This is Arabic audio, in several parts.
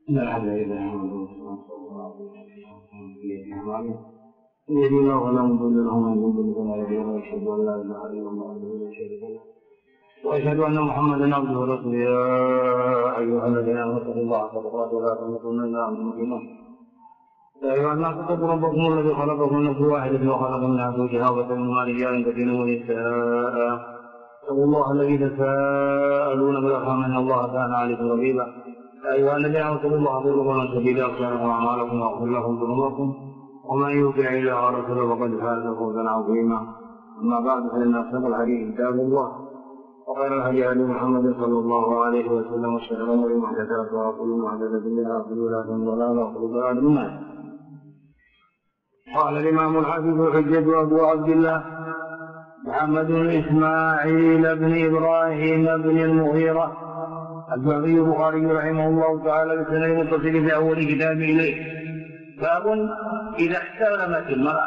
إن الحمد لله يهدي الله فلا مضل له ومن يضلل فلا هادي له وأشهد أن لا إله إلا الله وحده لا شريك له وأشهد أن محمدا عبده ورسوله يا أيها الذين آمنوا اتقوا الله حق تقاته ولا تموتن إلا وأنتم مسلمون يا أيها الناس اتقوا ربكم الذي خلقكم من نفس واحدة وخلق منها زوجها وبث منهما رجالا كثيرا ونساء اتقوا الله الذي تساءلون بالأرحام إن الله كان عليكم رقيبا يا أيها الذين آمنوا اتقوا الله وقولوا قولا سديدا يغفر لكم أعمالكم ويغفر لكم ذنوبكم ومن يطع الله ورسوله فقد فاز فوزا عظيما أما بعد فإن أصدق الحديث كتاب الله وخير الهدي هدي محمد صلى الله عليه وسلم وشر الأمور محدثاتها وكل محدثة بدعة وكل بدعة ضلالة وكل ضلالة في النار. قال الإمام الحافظ الحجة أبو عبد الله محمد بن إسماعيل بن إبراهيم بن المغيرة الجعفي البخاري رحمه الله تعالى بسند متصل في أول كتاب إليه. باب إذا احتلمت المرأة.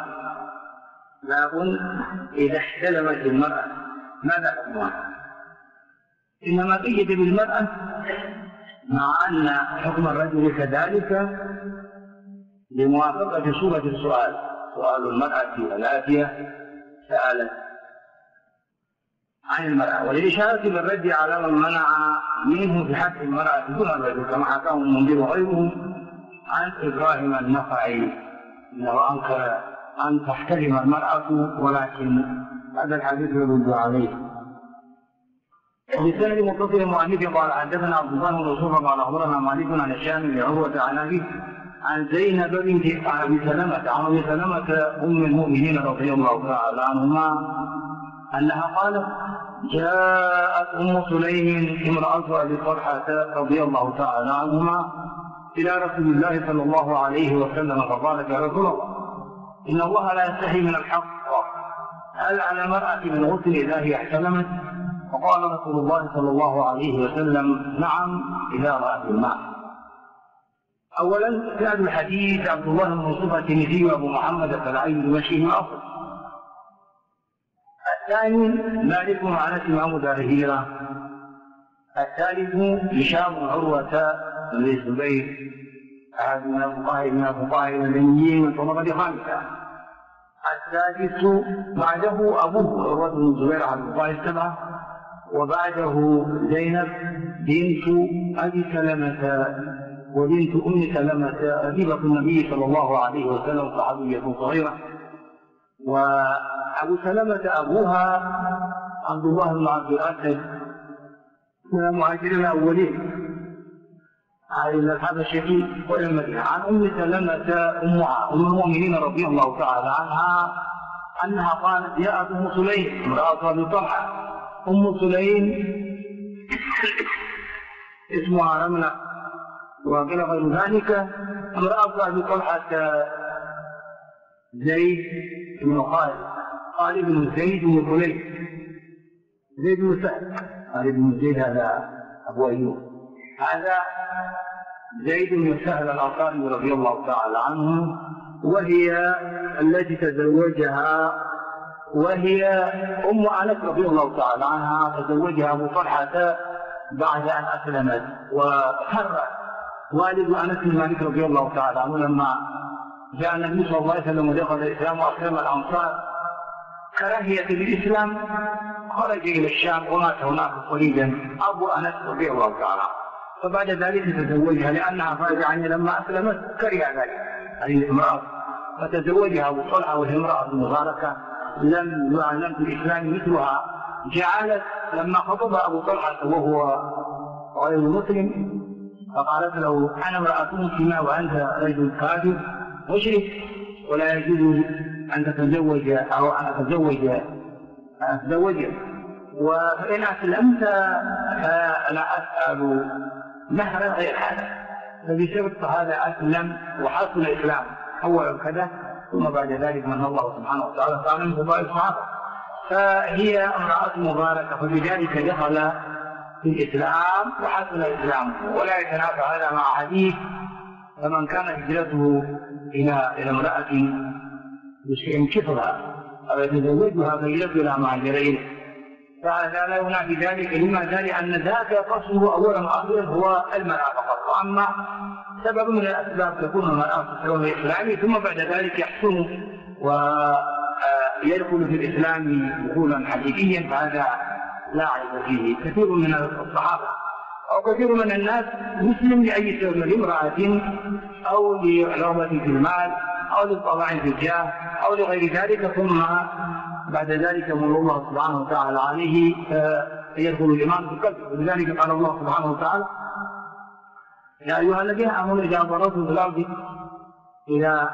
ماذا حكمها؟ إنما قيد بالمرأة مع أن حكم الرجل كذلك لموافقة صورة السؤال. سؤال المرأة الآتية سألت عن المرأة وللإشارة بالرد على من منع منه في حق المرأة دون الرجل كما حكاه المنذر وغيره عن إبراهيم النخعي أنه أنكر أن تحترم المرأة ولكن هذا الحديث يرد عليه. بسند متصل المؤلف قال حدثنا عبد الله بن يوسف قال أخبرنا مالك عن هشام بن عروة عن أبيه عن زينب بنت أبي سلمة أم المؤمنين رضي الله تعالى عنهما أنها قالت جاءت أم سليم امرأة أبي طلحة رضي الله تعالى عنهما إلى رسول الله صلى الله عليه وسلم فقالت يا رسول الله إن الله لا يستحي من الحق هل على المرأة من غسل إذا هي احتلمت؟ فقال رسول الله صلى الله عليه وسلم نعم إذا رأت الماء. أولا إسناد الحديث عبد الله بن يوسف الترمذي وأبو محمد السلعي المشي من أصل. الثاني مالك عن إمام دار الهجرة. الثالث هشام بن عروة بن الزبير أحد من الفقهاء المدنيين من طبقة خامسة. السادس بعده أبوه عروة بن الزبير أحد الفقهاء السبعة وبعده زينب بنت أبي سلمة وبنت أم سلمة ربيبة النبي صلى الله عليه وسلم صحابية صغيرة وأبو سلمة أبوها عبد الله بن عبد الأسد من المهاجرين الأولين على أصحاب الشقيق وإلى المدينة. عن أم سلمة أمها أم المؤمنين رضي الله تعالى عنها أنها قالت جاءت أم سليم امرأة أبي طلحة. أم سليم اسمها رملة وقيل غير ذلك امرأة أبي طلحة زيد بن خالد بن زيد بن خليل زيد بن سهل خالد بن زيد هذا أبو أيوب هذا زيد بن سهل الأنصاري رضي الله تعالى عنه وهي التي تزوجها وهي أم أنس رضي الله تعالى عنها تزوجها أبو طلحة بعد أن أسلمت وحر والد أنس بن مالك رضي الله تعالى عنه لما جاء النبي صلى الله عليه وسلم ودخل الإسلام وأسلم الأنصار كراهية للإسلام خرج إلى الشام ومات هناك قريبا أبو أنس رضي الله تعالى فبعد ذلك تزوجها لأنها خرج عنه لما أسلمت كره ذلك هذه الامرأة فتزوجها أبو طلحة وهي امرأة مباركة لم يعلم في الإسلام مثلها جعلت لما خطب أبو طلحة وهو غير مسلم فقالت له أنا امرأة مسلمة وأنت رجل كافر مشرك ولا يجوز أن تتزوج أو أن أتزوجك وفإن أسلمت فلا أسأل مهرا غير هذا فبشرط هذا أسلم وحصل الإسلام أولا كذا ثم بعد ذلك من الله سبحانه وتعالى تعلم فضائل الصحابة فهي امرأة مباركة فبذلك دخل في الإسلام وحصل الإسلام ولا يتنافى هذا مع حديث فمن كان هجرته إلى امرأة ينكفها أو يتزوجها فهجرته إلى مهاجرين فهذا لا ينافي ذلك. لماذا؟ لأن ذاك قصده أولا وأخيرا هو المرأة فقط، وأما سبب من الأسباب تكون المرأة في السبب الإسلامي ثم بعد ذلك يحسن ويدخل في الإسلام دخولا حقيقيا، فهذا لا عيب فيه. كثير من الصحابة أو كثير من الناس مسلم لأي سبب، لامرأة أو لرغبة في المال أو للطمع في الجاه أو لغير ذلك، ثم بعد ذلك من الله سبحانه وتعالى عليه يدخل الإيمان في قلبه. ولذلك قال الله سبحانه وتعالى: يا أيها الذين آمنوا إذا ضربتم في الأرض إلى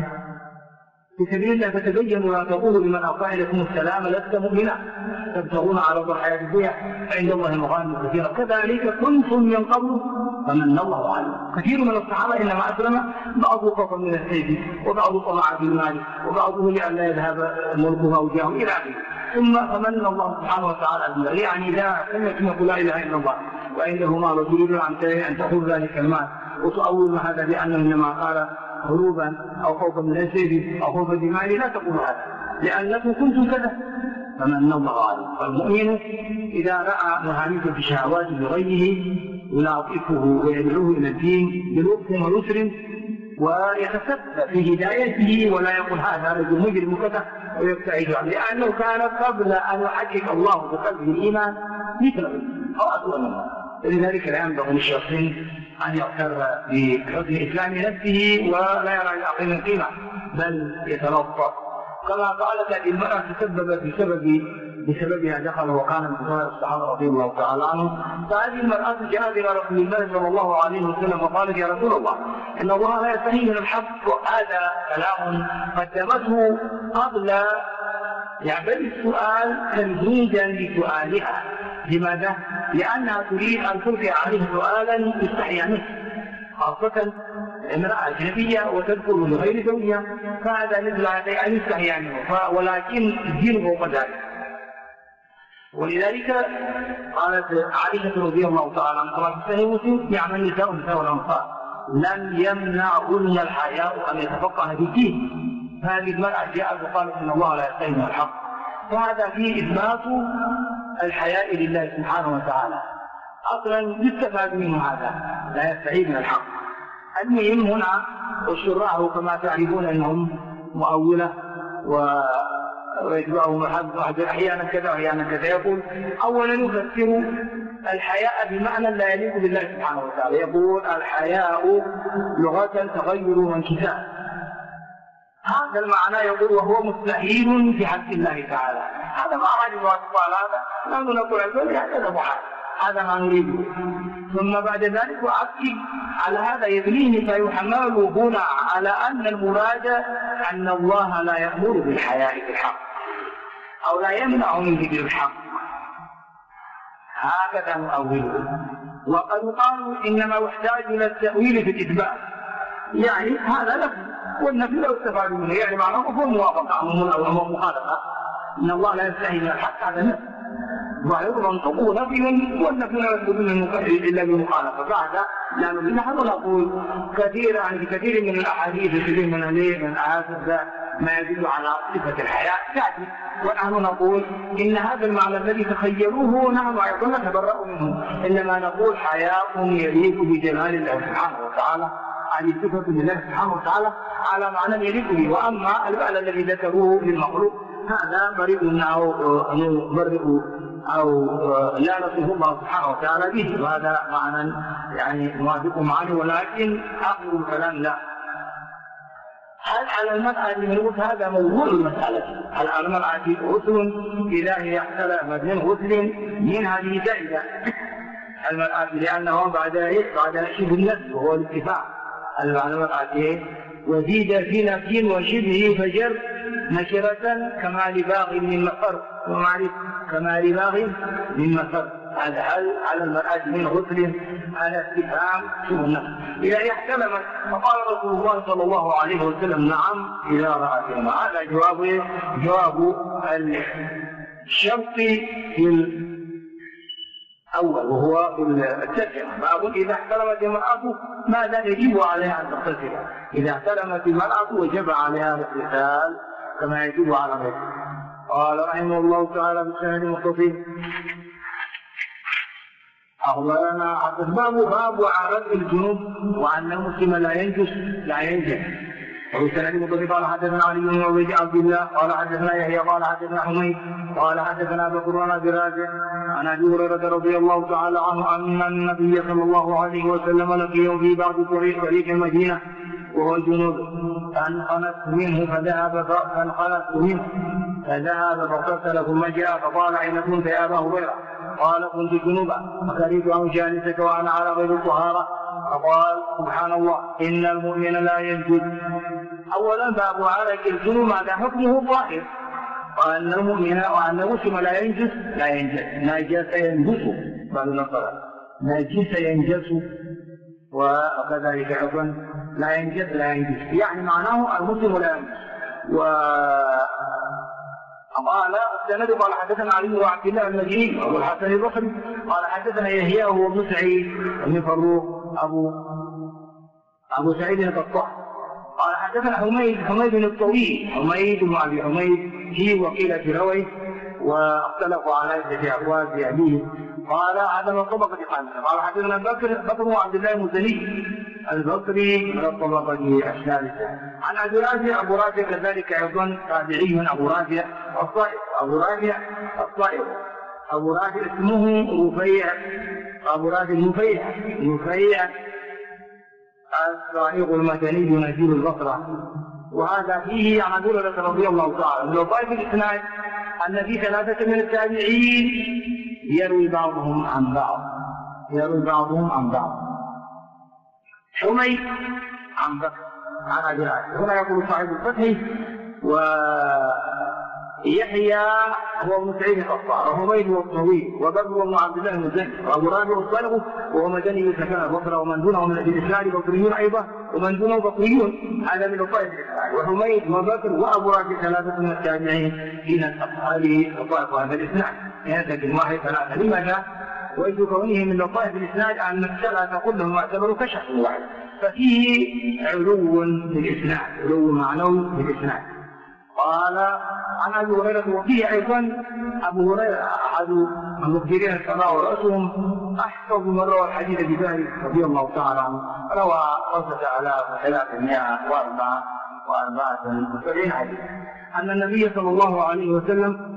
في سبيل الله فتبينوا ولا تقولوا لمن ألقى إليكم السلام لست مؤمنا تبتغون عرض الحياة الدنيا عند الله مغانم كثيرة كذلك كنتم من قبل فمن الله عليكم. كثير من الصحابة إنما أسلم بعضه خوفا من السيف وبعضه طمعا في المال وبعضه لئلا يذهب ملكه أو جاهه إلى آخره، ثم فمن الله سبحانه وتعالى عليه. يعني إذا سمعتم يقول لا إله إلا الله وعنده مال وتريدون أن تأخذ ذلك المال وتؤول هذا بأنه إنما قال هروبا أو خوفا من السيف أو خوفا بمال، لا تقولوا هذا لأنكم كنتم كذا فمن الله عليه. فالمؤمن إذا رأى مهانته في شهواته بغيره يلاطفه ويدعوه إلى الدين بلطف ويسر ويتسبب في هدايته، ولا يقول هذا رجل مجرم كذا ويبتعد عنه، لأنه كان قبل أن يحقق الله بقلبه الإيمان مثله أو أسوأ منه. لذلك لا ينبغي للشخص أن يغتر بحسن إسلام نفسه ولا يرى للآخرين قيمة، بل يتلطف. كما قالت هذه المرأة تسببت بسببها دخل وكان من كبار الصحابة رضي الله تعالى عنهم. فهذه المرأة جاءت إلى رسول الله صلى الله عليه وسلم وقالت: يا رسول الله إن الله لا يستحي من الحق. وهذا كلام قدمته قبل يعبد السؤال تمهيدا لسؤالها. لماذا؟ لأنها تريد أن تلقي عليه سؤالا يستحي منه، خاصة امرأة أجنبية وتذكر لغير زوجها، فهذا مثل هذا أن يستحي منه، ولكن الدين فوق ذلك. ولذلك قالت عائشة رضي الله تعالى عنها كما في صحيح مسلم: نعم النساء الأنصار لم يمنعهن الحياء أن يتفقهن في الدين. هذه المرأة جاءت وقالت إن الله لا يستحي من الحق، فهذا فيه إثبات الحياء لله سبحانه وتعالى. أصلا يستفاد منه هذا لا يستحي من الحق. المهم هنا الشراح كما تعرفون أنهم مؤولة ويتبعهم الحد أحيانا كذا وأحيانا كذا. يقول أولا يفسر الحياء بمعنى لا يليق بالله سبحانه وتعالى. يقول الحياء لغة تغير وانكسار، هذا المعنى يقول وهو مستحيل في حق الله تعالى. هذا ما أراد الله تعالى، هذا نحن نقول هذا محال، هذا ما نريده. ثم بعد ذلك وأكد على هذا يبنيه فيحمل هنا على أن المراد أن الله لا يأمر بالحياء في الحق أو لا يمنع من ذكر الحق، هكذا نؤوله. وقد قالوا إنما يحتاج إلى التأويل في الإثبات، يعني هذا لفظ والنفي لا يستفاد منه، يعني معناه هو موافقة أو مخالفة. إن الله لا يستحي من الحق هذا نفي، وينطقه نفي والنفي لا يثبت منه إلا بمخالفة. فهذا لا نفي. نحن نقول كثير من الأحاديث وكثير من الأحاديث ما يدل على صفة الحياء تأتي، ونحن نقول إن هذا المعنى الذي تخيلوه نحن أيضا نتبرأ منه، إنما نقول حياء يليق بجلال الله سبحانه وتعالى، هذه صفة لله سبحانه وتعالى على معنى يليق به. وأما المعنى الذي ذكروه للمخلوق هذا بريء أو لا نصف الله سبحانه وتعالى به، وهذا معنى يعني موافق معه، ولكن أقل الكلام لا. هل على المرأة من غسل؟ هذا موضوع المسألة. هل على المرأة غسل إذا هي احتلمت من غسل من هذه زائدة المرأة، لأنه بعد شبه النفس وهو الاتفاق على المرأة وزيد في نفس وشبه فجر نكرة كما لباغ من مفر ومعرف كما لباغ من مفر. هذا هل على المرأة من غسل على استفهام شبه النفس إذا احتلمت؟ فقال رسول الله صلى الله عليه وسلم: نعم إذا رأت الماء. هذا جواب الشرط في الأول وهو التسليم. فأقول إذا احتلمت المرأة ماذا يجب عليها أن تغتسل؟ إذا احتلمت المرأة وجب عليها الاغتسال كما يجب على الرجل. قال رحمه الله تعالى بسند متصل أخبرنا باب عرض الجنوب وأن المسلم لا ينجس وبالسند متصل قال حدثنا علي بن عبد الله قال حدثنا يحيى قال حدثنا حميد قال حدثنا بكر بن ابي رازع عن ابي هريره رضي الله تعالى عنه ان النبي صلى الله عليه وسلم لقيه في بعض طريق المدينه وهو جنوب فانخنت منه فذهب فاغتسل ثم جاء فقال اين كنت يا ابا هريره؟ قال كنت جنوبا فكرهت ان اجالسك وانا على غير الطهاره فقال سبحان الله ان المؤمن لا ينجس. اولا باب عرق الجنوب هذا حكمه ظاهر وان المؤمن وان المسلم لا ينجس نجس ينجس بعد الصلاه نجس ينجس وكذلك ايضا لا ينجس يعني معناه المسلم لا ينجس. قال السند قال حدثنا علي بن عبد الله المديني وابو الحسن البصري قال حدثنا يحيى وهو ابن سعيد بن فروخ ابو سعيد القطاع قال حدثنا حميد الطويل حميد بن ابي حميد في وقيل في رويه واختلفوا على عده اقوال في ابيه قال هذا من طبقه خامسه. قال حدثنا بكر بن عبد الله المزني البصري من الطبقه الثالثه عن ابو رافع كذلك ايضا تابعي ابو رافع الطائر ابو رافع اسمه رفيع ابو رافع رفيع الصائغ المدني نزيل البصره. وهذا فيه عن ابي هريره رضي الله تعالى من لطائف الاسناد ان في ثلاثه من التابعين يروي بعضهم عن بعض حميد عن بكر عن ابي رافع هنا يقول صاحب الفتح ويحيى هو ابن سعيد القطاع وحميد هو الطويل وبكر بن عبد الله المزني وابو رافع الصالح وهو مدني سكن البصره ومن دونه من الاسناد بصريون ايضا ومن دونه بصريون هذا من لطائف الاسناد وحميد وبكر وابو رافع ثلاثه من التابعين من اصحاب لطائف هذا الاسناد هذا بالواحد ثلاثه. لماذا؟ وإذ كونه من لطائف الإسناد أن الثلاثة كلهم يعتبروا كشف واحد ففيه علو معنوي بالإسناد. قال عن أبي هريرة وفيه أيضا أبو هريرة أحد المخبرين السماء ورأسهم أحفظ من روى الحديث بذلك رضي الله تعالى عنه روى 5374 حديث أن النبي صلى الله عليه وسلم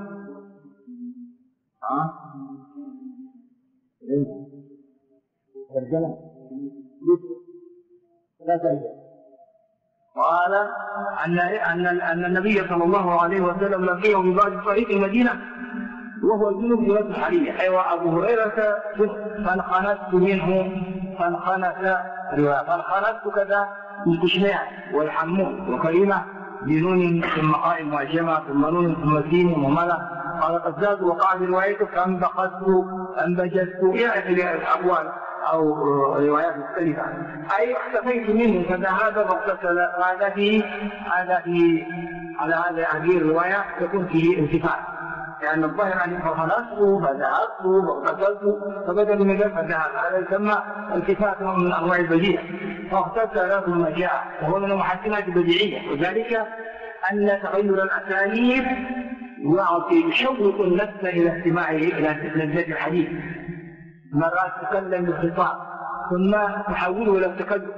قال أن النبي صلى الله عليه وسلم لقيه ببعض طريق المدينة وهو جنوب بلاد الحرية أيوة أبو هريرة فانخنست منه فانخنست كذا بالتشميع والحمود وكلمة بنون ثم قائم وجمع ثم نون ثم سين وملا قال قزاز وقع في روايته فانبجزت إلى الأقوال أو روايات مختلفة أي اختفيت منه فذهب فاغتسل. على هذه الرواية تكون فيه التفات لأن الظاهر أن فخلصت فذهبت واغتسلت فبدل من ذلك فذهب هذا يسمى التفات من أنواع البديع فاغتسل ثم جاء وهو من المحسنات البديعية وذلك أن تغير الأساليب يشوق النفس إلى استماعه إلى لذة الحديث. مرات تكلم بالخطاب ثم تحوله إلى التكلم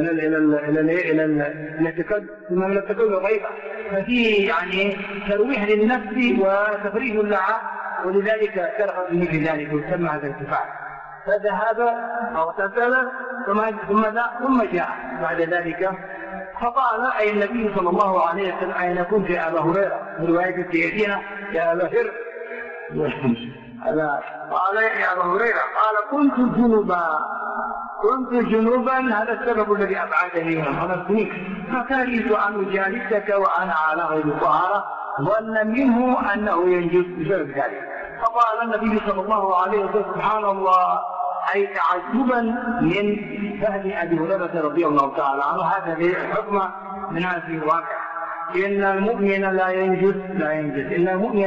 إلى التكلم ثم من التكلم غيبة ففيه يعني ترويح للنفس وتفريج لها ولذلك سرقت مثل ذلك ويسمى هذا الارتفاع. فذهب اغتسل ثم جاء بعد ذلك فقال أي النبي صلى الله عليه وسلم أين كنت يا أبا هريرة من رواية سيدنا يا أبا هريرة قال يا أبا هريرة قال كنت جنوبا هذا السبب الذي أبعدني من خلصتني فكرهت أن أجالسك وأنا على غير طهارة ظن منه أنه ينجز بسبب ذلك. فقال النبي صلى الله عليه وسلم سبحان الله أي تعجبا من فهم أبي هريرة رضي الله تعالى عنه هذا الحكم من هذه الواقع إن المؤمن لا ينجز إن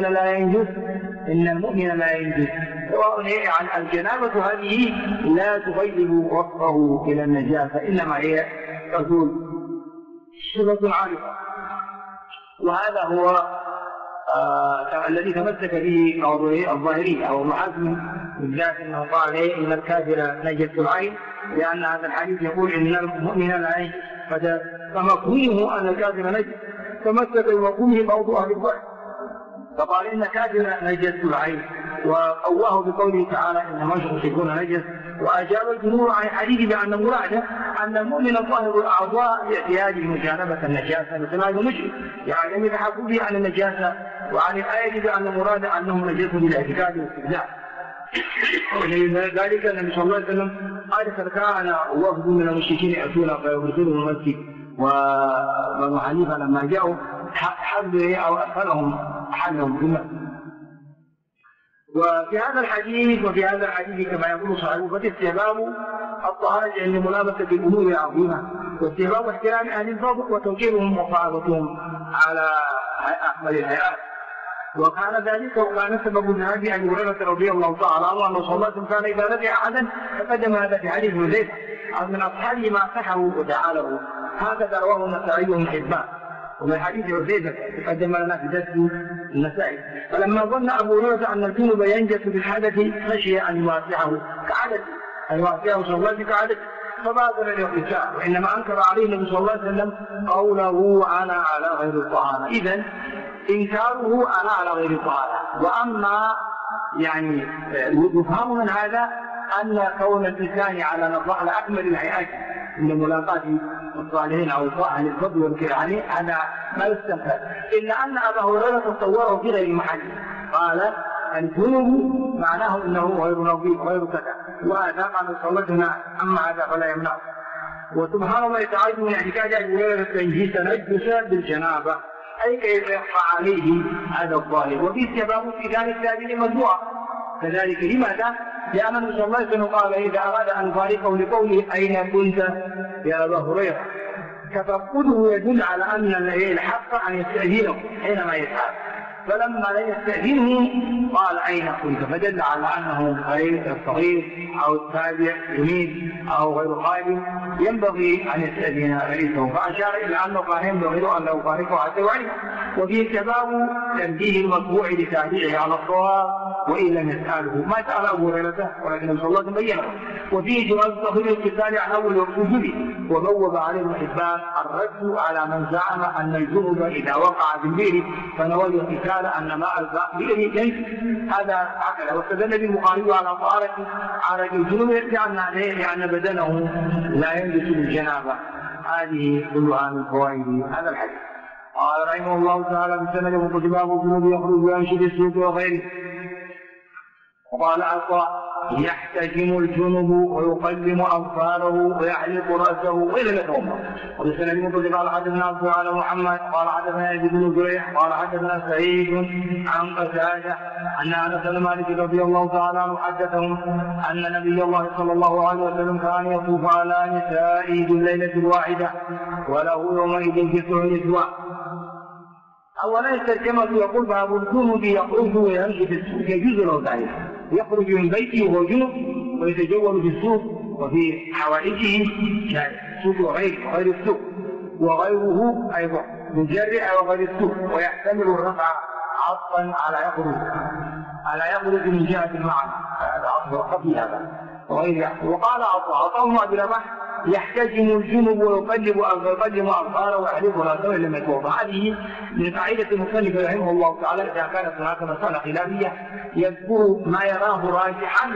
المؤمن لا ينجز عن الجنابة هذه لا تغير وصفه إلى النجاسة إنما هي تزول صفة عارفة وهذا هو الذي تمسك به الظاهري أو ابن حزم بالذات أنه قال إن الكافر نجس العين، لأن هذا الحديث يقول إن المؤمن لا ينجس، فمفهومه أن الكافر نجس تمسك بمفهومه بعض أهل الظاهر، فقال إن كافر نجس العين، وقواه بقوله تعالى إنما المشركون نجس، وأجاب الجمهور عن الحديث بأن مراده أن المؤمن الظاهر الأعضاء باعتياده مجانبة النجاسة مثل هذا المشرك، يعني بتحققه عن النجاسة، وعن الآية بأن مراد أنهم نجسوا بالاعتقاد والاستبداع. ذلك النبي صلى الله عليه وسلم قال كان وفد من المشركين يأتون فيغسلهم المسجد، وبنو حنيفة لما جاءوا حلوا أو أدخلهم حلهم في المسجد. وفي هذا الحديث كما يقول صاحبه فاستحباب الطهارة عند ملابسة الأمور العظيمة، واستحباب احترام أهل الفضل وتوجيههم ومصاحبتهم على أكمل الهيئات. وكان ذلك وكان سبب ذهاب أبي هريرة رضي الله تعالى عنه أن صلى الله عليه وسلم كان إذا رجع أحدا فقدم هذا في حديث حذيفة من أصحابه ما صحوا وتعالوا، هكذا رواه النسائي وابن حبان. ومن حديث حذيفة تقدم لنا في درس النسائي. فلما ظن أبو هريرة أن الجنب ينجس بالحدث خشي أن يواسعه كعادته، أن يواسعه صلى الله عليه وسلم كعادته، فبادر الاغتسال، وإنما أنكر عليه النبي صلى الله عليه وسلم قوله أنا على غير الطهارة. إذن إنكاره أنا على غير الطهارة. وأما يعني يفهم من هذا أن كون الإنسان على أكمل الهيئات من ملاقاة الصالحين أو أهل الفضل والكرام هذا ما يستنكر، إلا أن أبا هريرة صوره في غير محله، قال الجنوب معناه أنه غير نظيف غير كذا، وهذا قال صلى الله عليه وسلم أما هذا فلا يمنع. وسبحان الله تعالى من اعتقاد أبي هريرة أنه تنجس بالجنابة، أي كيف يخفى عليه هذا الظاهر. وفي سبب في ذلك هذه مجموعة كذلك. لماذا؟ لأن النبي صلى الله عليه وسلم قال إذا أراد أن يفارقه لقوله أين كنت يا أبا هريرة، تفقده يدل على أن الحق أن يستأذنه حينما يسأل، فلما لا يستأذنه قال أين كنت، فدل على أنه غير الصغير أو التابع يمين أو غير قادم ينبغي أن يستأذن رئيسه، فأشار إلى أنه كان ينبغي له أن يفارقه حتى يعلم. وفيه سبب تنبيه المطبوع لتابعه على الصواب وإن لم يسأله، ما سأل أبو هريرة ولكن صلى الله عليه وسلم بينه. وفيه جواز تخريج القتال عن أول الرجل، وبوب عليه ابن حبان الرد على من زعم أن الجنب إذا وقع في البئر فنوى القتال أن ماء البئر ينجس، هذا عقل. واستدل بالبخاري على طهارة على الجنوب لأن بدنه لا ينجس بالجنابة. هذه كلها من فوائد هذا الحديث. قال رحمه الله تعالى بسند وكتباب الجنوب يخرج وينشد السوق وغيره. وقال عطاء يحتجم الجنب ويقلم أظفاره ويحلق رأسه وإلى الأمة. وبسند مطلق قال حدثنا عبد على محمد قال حدثنا يزيد بن زريع قال حدثنا سعيد عن قتادة أن أنس بن مالك رضي الله تعالى عنه حدثهم أن نبي الله صلى الله عليه وسلم كان يطوف على نسائه بالليلة الواحدة وله يومئذ 9 نسوة. أولا الترجمة يقول باب الجنب يخرج ويمشي في السوق، يجوز له ذلك، يخرج من بيته وهو جنب ويتجول في السوق وفي حوائجه السوق وغير السوق، وغيره أيضا مجرع وغير السوق، ويحتمل الرفع عطفا على يخرج من جهة المعنى، هذا عطف خفي هذا وغير. وقال عطاء أبي رباح يحتجم الجنب ويقلب أظفاره ويحلق رأسه لم يتوضأ. هذه من قاعدة المصنف رحمه الله تعالى إذا كانت هناك مسألة خلافية يذكر ما يراه راجحا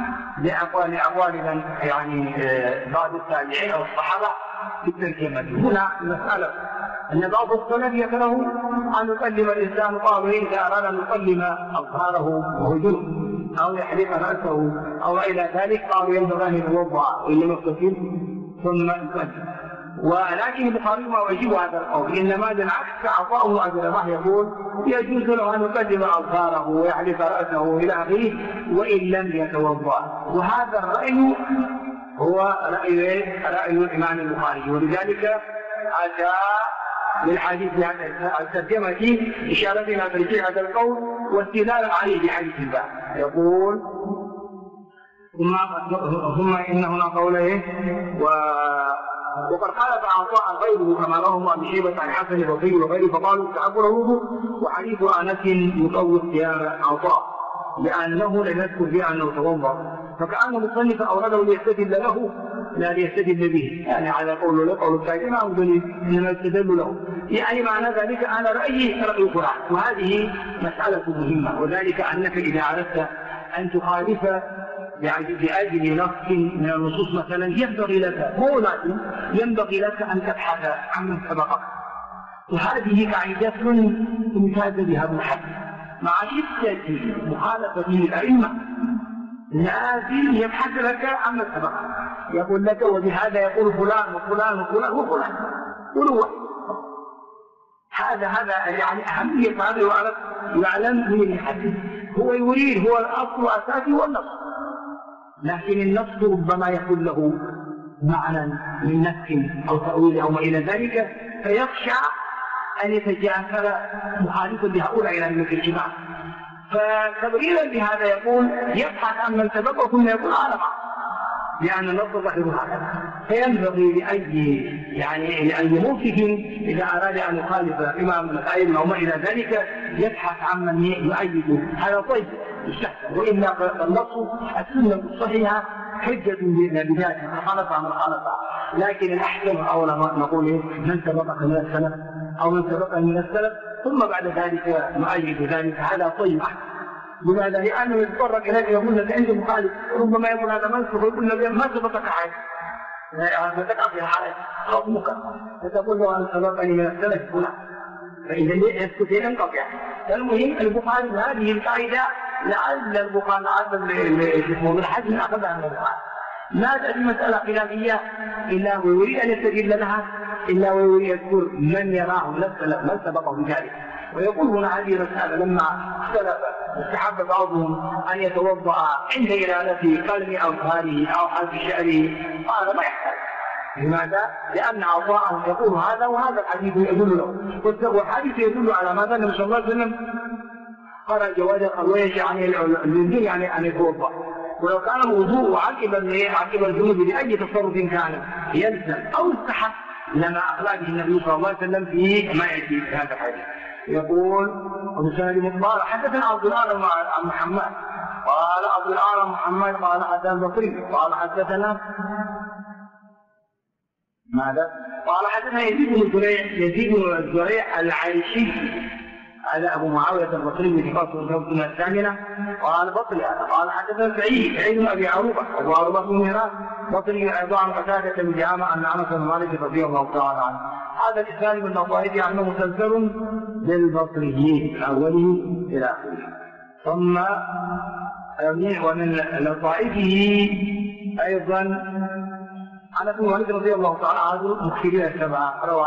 لأقوال من يعني بعض التابعين أو الصحابة في الترجمة. هنا المسألة أن بعض السلف يكره أن يقلم الإنسان، قالوا إذا أراد أن يقلم أظفاره وهو جنب أو يحلق رأسه أو إلى ذلك قالوا ينبغي أن يتوضأ إن لم يغتسل ثم يقلم. ولكن البخاري ما يجيب هذا القول، إنما بالعكس عطاء أبي رباح يقول يجوز له أن يقدم أظفاره ويحلق رأسه إلى آخره وإن لم يتوضأ. وهذا الرأي هو رأي الإمام البخاري، ولذلك أتى للحديث بهذا الترجمة إشارة إلى ترجيح هذا القول واستدلال عليه بحديث الباب. يقول ثم إن هنا قوله وقد خالف عطاء غيره كما رواه ابي شيبه عن حسن البصري وغيره فقالوا تعبر الوضوء، وحديث انس يقوي اختيار عطاء لانه لم يذكر فيه انه توضا، فكأن المصنف اورده ليستدل له لا ليستدل به، يعني على قول الثاني ما هو دليل انما يستدل له، يعني معنى ذلك انا رايي راي فلان، وهذه مساله مهمه، وذلك انك اذا اردت ان تخالف بأجل نص من النصوص مثلا ينبغي لك مو لازم ينبغي لك ان تبحث عمن سبقك، وهذه قاعدة امتاز بها ابن حزم مع شدة مخالفة الأئمة، لازم يبحث لك عمن سبقك، يقول لك وبهذا يقول فلان وفلان وفلان وفلان ولو هذا يعني أهمية هذا يعلم من الحديث، هو يريد هو الأصل الأساسي والنص، لكن النص ربما يكون له معنى من نسخ أو تأويل أو ما إلى ذلك، فيخشى أن يتجاهل مخالفا لهؤلاء إلى الاتباع، فتبريرا لهذا يقول يبحث عن من سبقه ثم يقول أعلم، لأن النص ظاهر هذا، فينبغي لأي موقف إذا أراد أن يخالف إمام المسائل أو ما إلى ذلك يبحث عن من يؤيده، هذا طيب يستحسن، وإلا النص السنة الصحيحة حجة بذاتها خالف عن الخالفة، لكن الأحسن أولا نقول من سبقك من السلف أو من سبقك من السلف ثم بعد ذلك نؤيد ذلك، هذا طيب. لماذا؟ لأنه يتطرق إليك يقول لك عندي مخالف، ربما يقول هذا منسخ ويقول لك ما سبقك حاجة، فتقع في حالة خصمك فتقول له أنا سبقني من السلف فلان، فإذا يسكت ينقطع. المهم البخاري هذه القاعدة لعل البخاري لعل الحجم أخذها من البخاري، ما تأتي مسألة خلافية إلا ويريد أن يستدل لها إلا ويريد يذكر من يراه من سبقه بذلك، ويقول هنا هذه المسألة لما اختلف استحب بعضهم أن يتوضأ عند إرادة قلم أو ظهره أو حلق شعره، قال ما يحتاج. لماذا؟ لأن عطاء يقول هذا وهذا الحديث يدل له، والحديث يدل على ماذا؟ النبي صلى الله عليه وسلم خرج ودخل يعني أن يتوضأ، ولو كان الوضوء عقب الجنوب لأي تصرف كان يلزم أو استحب لما أخلاقه النبي صلى الله عليه وسلم في ما يأتي في هذا الحديث. يقول أبو سالم قال حدثنا عبد الأعلى عن محمد قال عبد الأعلى محمد قال حدثنا البصري قال حدثنا ماذا؟ قال حدثنا يزيد بن الزريع العيشي هذا أبو معاوية البصري في فصل الثامنة الثامنة قال بصري قال حدثنا سعيد بن أبي عروبة أبو عروبة بن مهران بصري أيضا عن قتادة بن دعامة أن أنس بن مالك رضي الله تعالى عنه. هذا الإسلام من نظائره أنه مسلسل بالبصريين من أوله إلى آخره. ثم ومن لطائفه أيضا أنس بن مالك رضي الله تعالى عنه مكثرين السبعة روى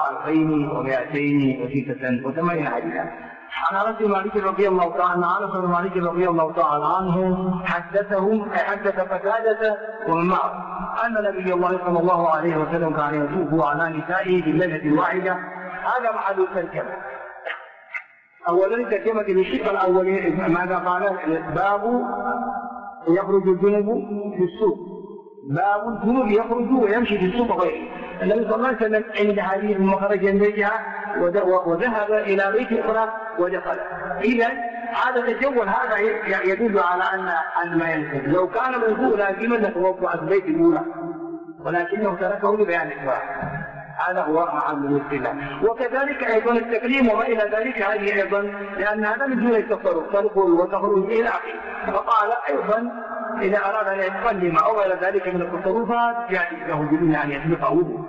2286 حديثا. عن أنس بن مالك رضي الله تعالى عنه أنس بن مالك رضي الله تعالى عنه حدث قتادة ومن معه أن نبي الله صلى الله عليه وسلم كان يطوف على نسائه بالليلة الواحدة. هذا محل الترجمة. أولا الترجمة بالشق الأول ماذا قال؟ باب يخرج الجنوب في السوق، باب الجنوب يخرج ويمشي في السوق غيره. النبي صلى الله عليه وسلم عند هذه المخرج من بيتها وذهب إلى بيت أخرى ودخل. إذا هذا تجول هذا يدل على أن ما يلزم. لو كان الوضوء لازما لتوضأ البيت الأولى ولكنه تركه لبيان الإخبار. هذا هو محل الاستدلال. وكذلك أيضا التكليم وما إلى ذلك هذه أيضا لأن هذا من دون التصرف تدخل وتخرج إلى آخره. فقال أيضا إذا أراد أن يتكلم أو إلى ذلك من التصرفات يعني له بدون أن يسبق وضوء.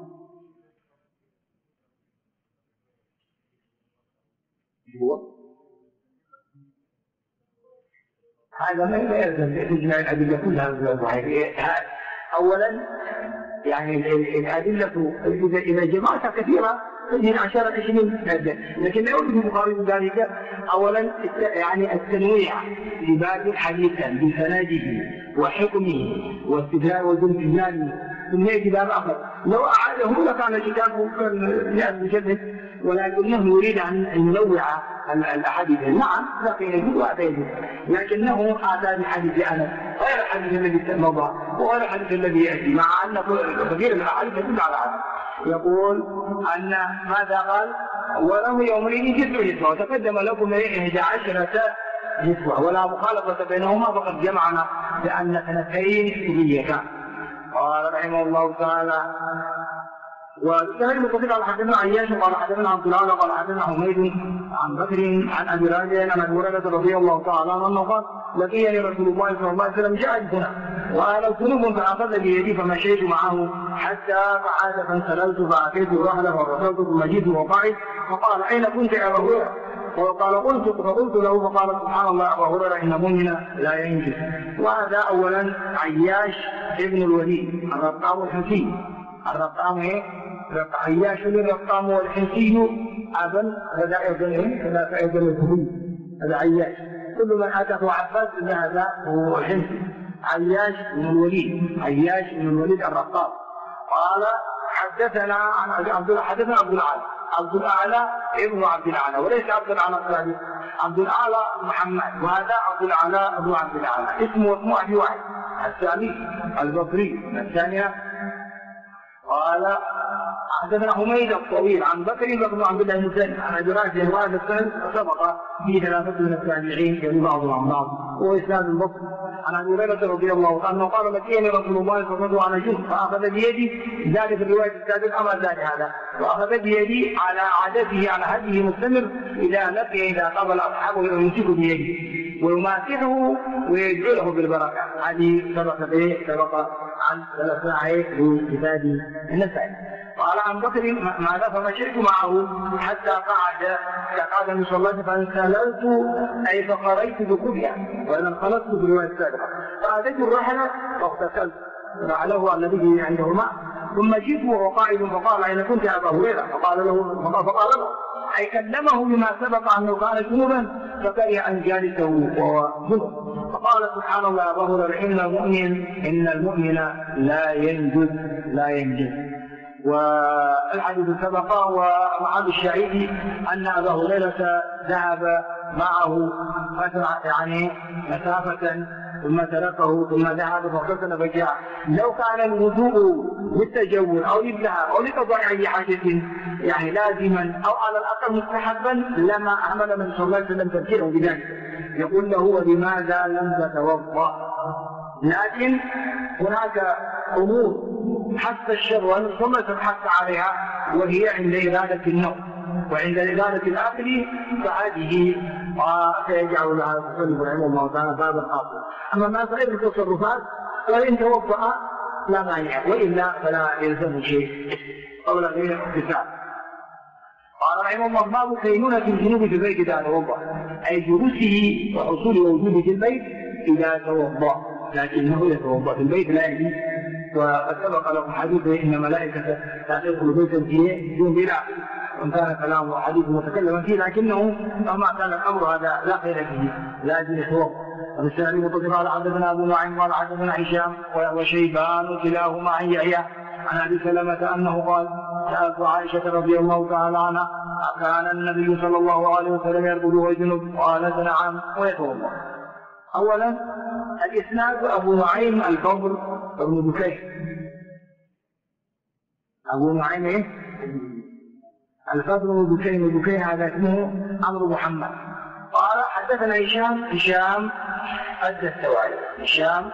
هذا ما يلزم تجمع الأدلة كلها. أولا يعني الأدلة إذا جمعتها كثيرة تجد 10-20 مادة، لكن لا يوجد مقارن ذلك. أولا يعني التنويع لباب حديثا بسنده وحكمه واستدلال واستدلال سميه كتاب آخر، لو أعاده لكان كتابه كان مجلد، ولكنه يريد أن ينوع الأحاديث. نعم لكن يجوز وهذا يجوز، لكنه أتى بحديث أنس غير الحديث الذي مضى وغير الحديث الذي يأتي، مع أن كثير من الأحاديث تدل على هذا. يقول أن ماذا قال؟ وله يومين جزء، وتقدم لكم 11 نسوة ولا مخالفة بينهما، فقد جمعنا لأن 2 سبيتان. قال رحمه الله تعالى: وكان المتصل على حدثنا عياش قال حدثنا عبد الله قال حدثنا حميد عن بكر عن ابي راجع عن ابي هريره رضي الله تعالى عنه قال: لقيني رسول الله صلى الله عليه وسلم جاء هنا وانا جنوب فاخذ بيدي فمشيت معه حتى فعاد فانسللت فاتيت الرحله ورسلت ثم جئت وقعد فقال: اين كنت يا ابا هريره؟ وقال: فقلت له فقال: سبحان الله ابا هريره ان مؤمنا لا ينجز. وهذا اولا عياش ابن الوليد الرقام الحنفي. الرقام عياش الرقام والحنفي أبا هذا أيضا الكوفي، هذا عياش. كل من أتاه عباس إن هذا هو الحنفي. عياش بن الوليد، عياش بن الوليد الرقام. قال: حدثنا عن حدثنا عبد الأعلى ابن عبد الأعلى، وليس عبد الأعلى الثالث، عبد الأعلى محمد، وهذا عبد الأعلى ابن عبد الأعلى، اسمه أبي واحد الثاني البصري الثانية. قال: حدثنا حميد الطويل عن بكر بن عبد الله بن زيد عن ابي راجع وهذا السند سبق في 3 من التابعين يعني بعضهم عن بعض، وهو اسناد البصر عن ابي هريره رضي الله عنه قال: لقيني رسول الله صلى الله عليه وسلم فاخذ بيدي، ذلك الروايه السادسه اما ذلك هذا، واخذ بيدي على عادته على هديه مستمر اذا قابل اصحابه يمسك بيده ويماسحه ويدعوه بالبركه. هذه سبق عن 3 آيات في كتاب النسائي. قال عن بكر ماذا؟ فمشيت معه حتى قعد النبي صلى الله عليه وسلم فانسللت اي فقريت بكبيا وانا انخلصت بالروايه السابقه، فاتيت الرحله فاغتسلت رحله الذي عنده ماء، ثم جئت وهو قائد فقال: اين كنت يا ابا هريره؟ فقال له اي كلمه بما سبق انه كان جنوبا فكره ان جالسه وهو جنوب، فقال: سبحان الله يا ابا هريره ان المؤمن لا ينجز. والحديث سبق. ومعاذ الشعيبي أن أبا هريرة ذهب معه يعني مسافة ثم تركه ثم ذهب فاغتسل فجاء. لو كان الوضوء للتجول أو للذهاب أو لقضاء أي حاجة يعني لازما أو على الأقل مستحبا لما أعمل النبي صلى الله عليه وسلم تذكيره بذلك، يقول له: ولماذا لم تتوضأ؟ لكن هناك أمور حتى الشر ثم تبحث عليها، وهي عند إزالة النوم وعند إزالة الأكل، فهذه سيجعل لها المصنف رحمه الله تعالى بابا خاصا. أما ما صحيح التصرفات فإن توضأ لا مانع، وإلا فلا يلزم شيء قبل غير الاغتسال. قال رحمه الله: باب كينونة الجنوب في البيت إذا توضأ، أي جلوسه وحصول وجوده في البيت إذا توضأ، لكنه يتوضأ في البيت لا يجوز. وقد سبق لكم حديث ان ملائكه لا تدخل بيتا دون بلا، وان كان كلام وحديث متكلما فيه، لكنه مهما كان الامر هذا لا خير فيه، لازم يتوضا. والثاني متصل على حدثنا ابو نعيم قال حدثنا هشام وشيبان كلاهما عن يحيى عن ابي سلمه انه قال: سالت عائشه رضي الله تعالى عنها: كان النبي صلى الله عليه وسلم يرقد ويجنب؟ قالت: نعم ويتوضا. اولا الاسناد ابو نعيم الفضل ابن بكير، ابو نعيم ايه؟ الفضل بن بكير هذا اسمه عمرو محمد. قال: حدثنا هشام الدستوائي، هشام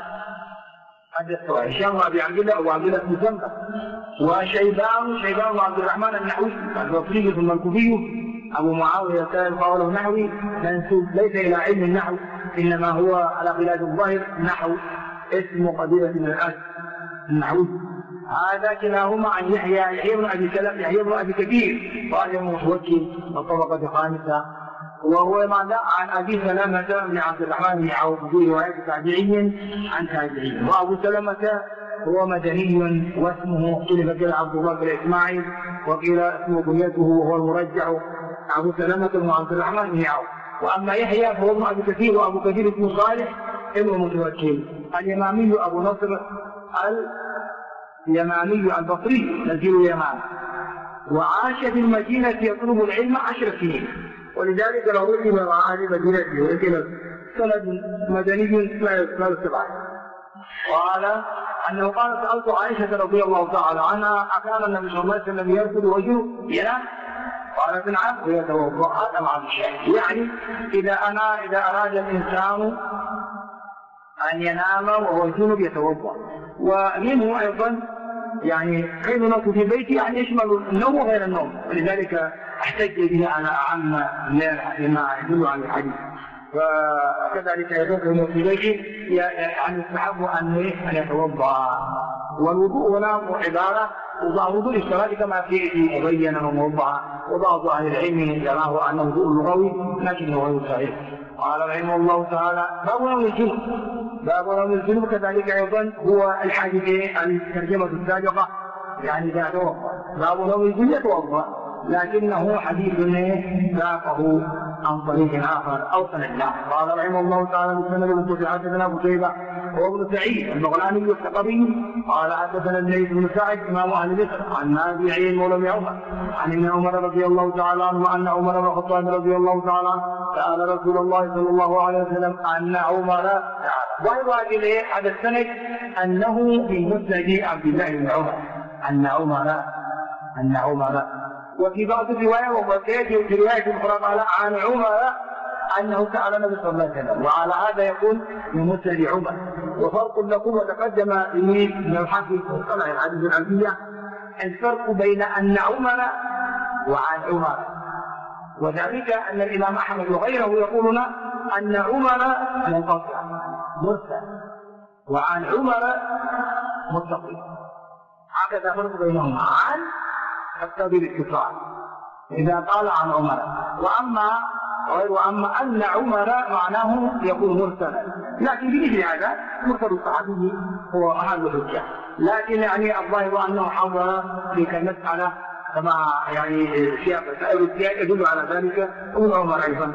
وابي عبد الله وعبد الله بن سمره، وشيبان وعبد الرحمن النحوي البصري ثم الكوفي ابو معاويه قوله نحوي منسوب ليس الى علم النحو، انما هو على خلاف الظاهر نحو اسم قبيله من الاسد النحوي. هذا كلاهما عن يحيى بن ابي سلمة، يحيى بن ابي كثير وهذا متوكل الطبقه الخامسه، وهو ماذا؟ عن ابي سلمة بن عبد الرحمن بن عوف في روايه تابعي عن تابعي. وابو سلمة هو مدني واسمه قيل عبد الله بن اسماعيل وقيل اسمه كنيته وهو المرجع ابو سلمة بن عبد الرحمن بن عوف. واما يحيى فهو ابن ابي كثير، وابو كثير اسمه صالح ابن متوكل الامامي ابو نصر يماني البصري نزيل اليمان، وعاش في المدينة يطلب العلم 10 سنين، ولذلك لو رسم مع أهل المدينة ولكن سند مدني لا يستبعد. قال أنه قال سألت عائشة رضي الله تعالى عنها أكان النبي صلى الله عليه وسلم يركض وجهه ينام؟ قالت نعم ويتوضأ. هذا معنى الشيء، يعني إذا أراد الإنسان أن ينام وهو جنب يتوضأ. ومنه أيضا يعني حين نقول في بيتي يعني يشمل النوم وغير النوم، ولذلك احتج به على أعم لما يدل على الحديث. وكذلك يدل في بيتي يعني يستحب أن يتوضأ. والوضوء هنا عبارة وضوء الصلاة كما فيه مبينا وموضعا، وبعض أهل العلم يراه أنه وضوء لغوي لكنه غير صحيح. قال رحمه الله تعالى باب نوم الجنب. باب نوم الجنب كذلك أيضا هو الحديث الترجمة السابقة، يعني إذا توضأ باب نوم الجنب يتوضأ، لكنه حديث ساقه عن طريق آخر أو سند. قال رحمه الله تعالى بسند المتصل حدثنا قتيبة وابن سعيد البغلاني الثقفي قال حدثنا الليث بن سعد إمام أهل مصر عن نافع مولى بن عمر عن ابن عمر رضي الله تعالى عنه أن عمر بن الخطاب رضي الله تعالى عنه سأل رسول الله صلى الله عليه وسلم أن عمر ويضع إليه هذا السند أنه من مسند عبد الله بن عمر أن عمر وفي بعض الرواية وفي رواية أخرى قال عن عمر أنه سأل النبي صلى الله عليه وسلم، وعلى هذا يكون من مسند عمر. وفرق لكم وتقدم من الحافظ طلع الحديث العلمية الفرق بين أن عمر وعن عمر، وذلك أن الإمام أحمد وغيره يقولون أن عمر منقطع مرسل وعن عمر متصل، هكذا فرق بينهما عن تقتضي الاتصال إذا قال عن عمر، وأما أن عمر معناه يكون مرسلا، لكن بمثل هذا مرسل الصحابي هو أحد الحجة، لكن يعني الظاهر أنه حضر تلك المسألة كما يعني سياق يدل على ذلك ابن عمر أيضا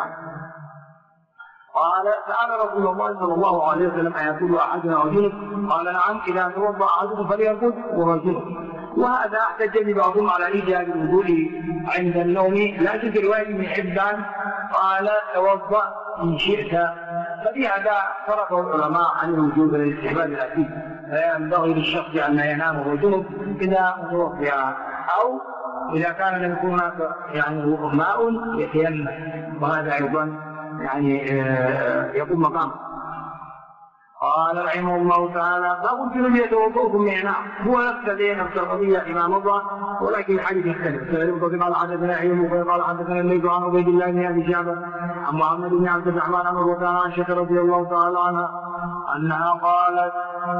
قال سأل رسول الله صلى الله عليه وسلم أيقول أحدنا وجنب؟ قال نعم إذا توضأ أحدكم فليرقد وهو جنب. وهذا احتج ببعضهم على إيجاب الوضوء عند النوم، لكن في رواية ابن حبان قال توضأ إن شئت، ففي هذا فرقه العلماء عن الوجوب للاستحباب الأكيد، فينبغي للشخص أن ينام وهو جنب إذا توضأ، أو إذا كان لم يكن هناك يعني ماء يتيمم، وهذا أيضا يعني يقوم مقام. قال رحمه الله تعالى باب الجنوب يتوضأ ثم ينام، هو نفس القضية فيما مضى، ولكن الحديث يختلف. قال حدثنا أيوب قال حدثنا الليث عن عبيد الله بن أبي شعبة عن محمد بن عبد الرحمن عن عائشة رضي الله تعالى عنها أنها قالت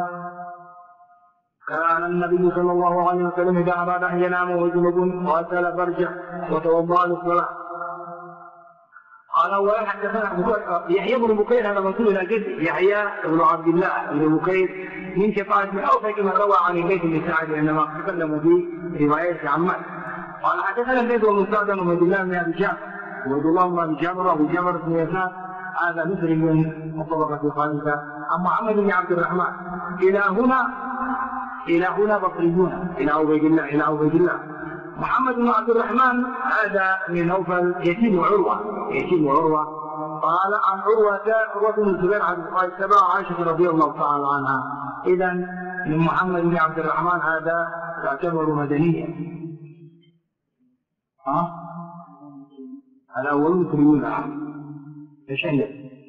كان النبي صلى الله عليه وسلم إذا أراد أن ينام وهو جنب غسل فرجه وتوضأ للصلاة. قال ولا حدثنا يحيى بن بكير، هذا منسوب الى جد يحيى بن عبد الله بن بكير من كفايه من اوفى كما روى عن الليث بن سعد انما تكلموا في روايه عمار. قال حدثنا الليث بن سعد بن عبد الله بن ابي جعفر وعبد الله بن ابي جعفر وابو جعفر بن يسار هذا مصري من الطبقه الخامسه عن محمد بن عبد الرحمن. الى هنا بصريون الى عبيد الله. محمد بن عبد الرحمن هذا من نوفل يتيم عروة. قال عن عروة بن الزبير قال تبع عائشة رضي الله تعالى عنها. إذا من محمد بن عبد الرحمن هذا يعتبر مدنيا. هذا أول مسلمون. ايش عندك؟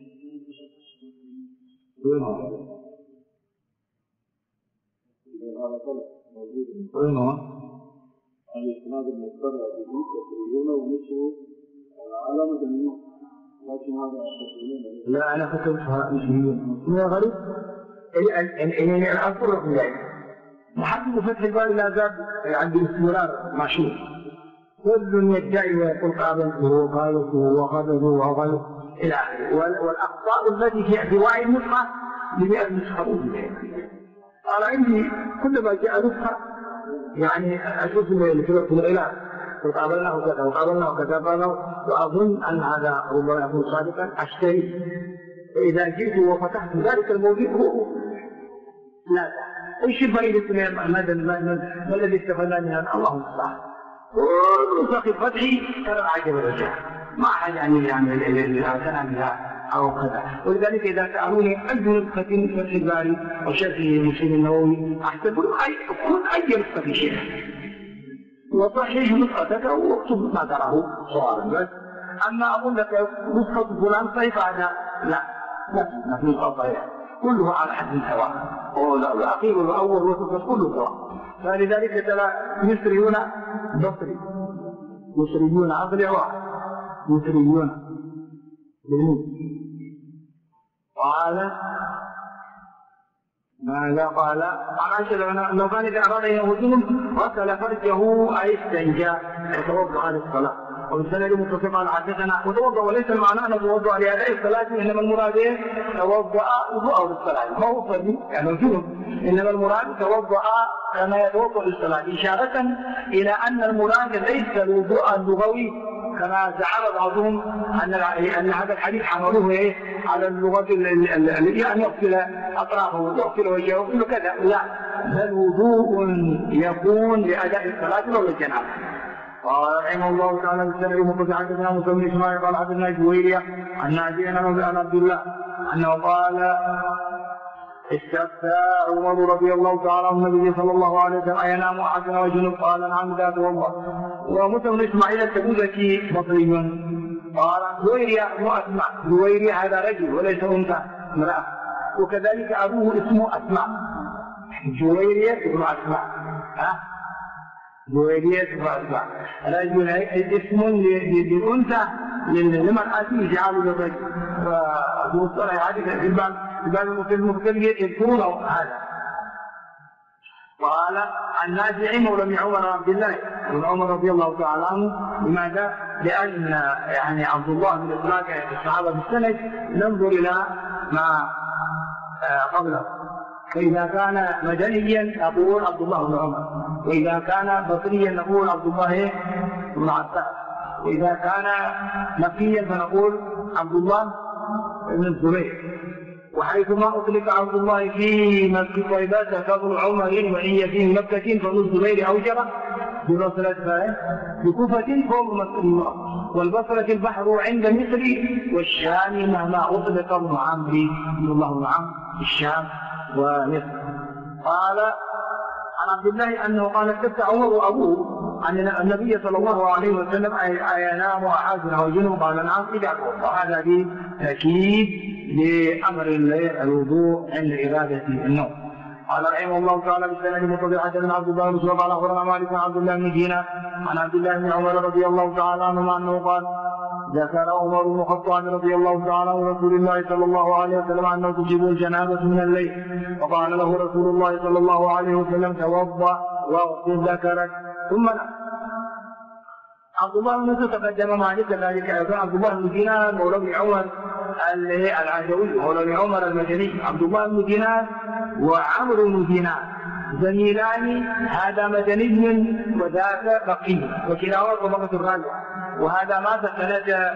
وين هو؟ الإسناد المتبع به يسريون ومثله علامة النور، لكن هذا يسريون. لا أنا كتبتها مسلمين. من غريب يعني الأصل في ذلك محدد فتح الباري لا زال عند الاستمرار مشهور، كل يدعي ويقول قابلته وقالته وخذته وغلط إلى آخره، والأخطاء التي في وعي النسخة ب100 نسخة. قال عندي كلما جاء نسخة يعني أشوف في العلاج وقابلناه كذا وأظن أن هذا ربما يكون صادقا أشتري، فإذا جئت وفتحت ذلك الموضوع لا ايش فائدة ما الذي استفدنا منها؟ الله المستعان. ونسخ الفتح ترى عجب الرجال ما حد يعني الكلام أو كذا. ولذلك إذا سألوني أي نسخة فتح الباري وشرحه مسلم النووي أحسب أي نسخة شيء وصحيح نسختك واكتب ما تراه صوابا بس. أما أقول لك نسخة فلان صحيح هذا لا في نسخة صحيح كله على حد سواء والأخير والأول والوسط كله سواء. فلذلك ترى مصريون بصري مصريون عقل واحد مصريون بالموت. قال ماذا قال؟ لو كان إذا أراد يهودهم غسل فرجه أي استنجى وتوضأ للصلاة. والسند متفق على حدثنا وتوضأ وليس المعنى أنه توضأ لأداء الصلاة إنما المراد توضأ وضوء للصلاة ما هو فرد يعني الجنوب إنما المراد توضأ كما يتوضأ للصلاة إشارة إلى أن المراد ليس الوضوء اللغوي كما زعم بعضهم أن هذا الحديث حملوه على اللغة يعني يغسل أطرافه يغسل وجهه يغسل كذا لا بل وضوء يكون لأداء الصلاة ولا الجنابة. قال رحمه الله تعالى بالسند متفق حدثنا موسى بن اسماعيل قال حدثنا جويرية عن نافع عن عبد الله أنه قال استفتى عمر رضي الله تعالى عن النبي صلى الله عليه وسلم أينام أحدنا وجنوب قال نعم ذات والله. وموسى بن اسماعيل التبوذكي بصري قال جويرية مو أسماء جويرية هذا رجل وليس أنثى امرأة وكذلك أبوه اسمه أسماء جويرية ابن أسماء جويرية ابن أسماء رجل اسم للأنثى لمرأة يجعل للرجل فمصطلح هذه في المسلم يذكرون هذا. قال عن نافع مولى بن عمر عبد الله بن عمر رضي الله تعالى عنه. لماذا؟ لأن يعني عبد الله بن إطلاق الصحابة بالسند ننظر إلى ما قبله. فإذا كان مدنيا نقول عبد الله بن عمر وإذا كان بصريا نقول عبد الله بن عباس وإذا كان مكيا فنقول عبد الله بن الزبير. وحيثما أطلق عبد الله في مكة طيبات كفر عمر وهي في مكة فابن الزبير أوجب ببصرة بكوفة فوق مكة والبصرة البحر عند مصر والشام مهما أطلق ابن عمرو بن الله بن عمرو الشام ومصر. قال عن عبد الله أنه قال استفتى عمر وأبوه عن النبي صلى الله عليه وسلم أينام أحدنا وجنوب قال نعم إذا وهذا به تأكيد لأمر الوضوء عند إرادة النوم. قال رحمه الله تعالى بالسند المتبع حدثنا عبد الله بن مسعود قال أخبرنا مالك عن عبد الله بن دينار عن عبد الله بن عمر رضي الله تعالى عنهما أنه قال ذكر عمر بن الخطاب رضي الله تعالى عن رسول الله صلى الله عليه وسلم أنه تصيبه الجنابة من الليل فقال له رسول الله صلى الله عليه وسلم توضأ واغسل ذكرك ثم نام. عبد الله بن مسعود تقدم مالك كذلك أيضا عبد الله بن دينار مولى بن عمر العجوي مولى بن عمر المدني عبد الله بن دينار وعمرو بن دينار زميلان هذا مدني وذاك بقي وكلاهما طبقة الرابعة وهذا مات سنة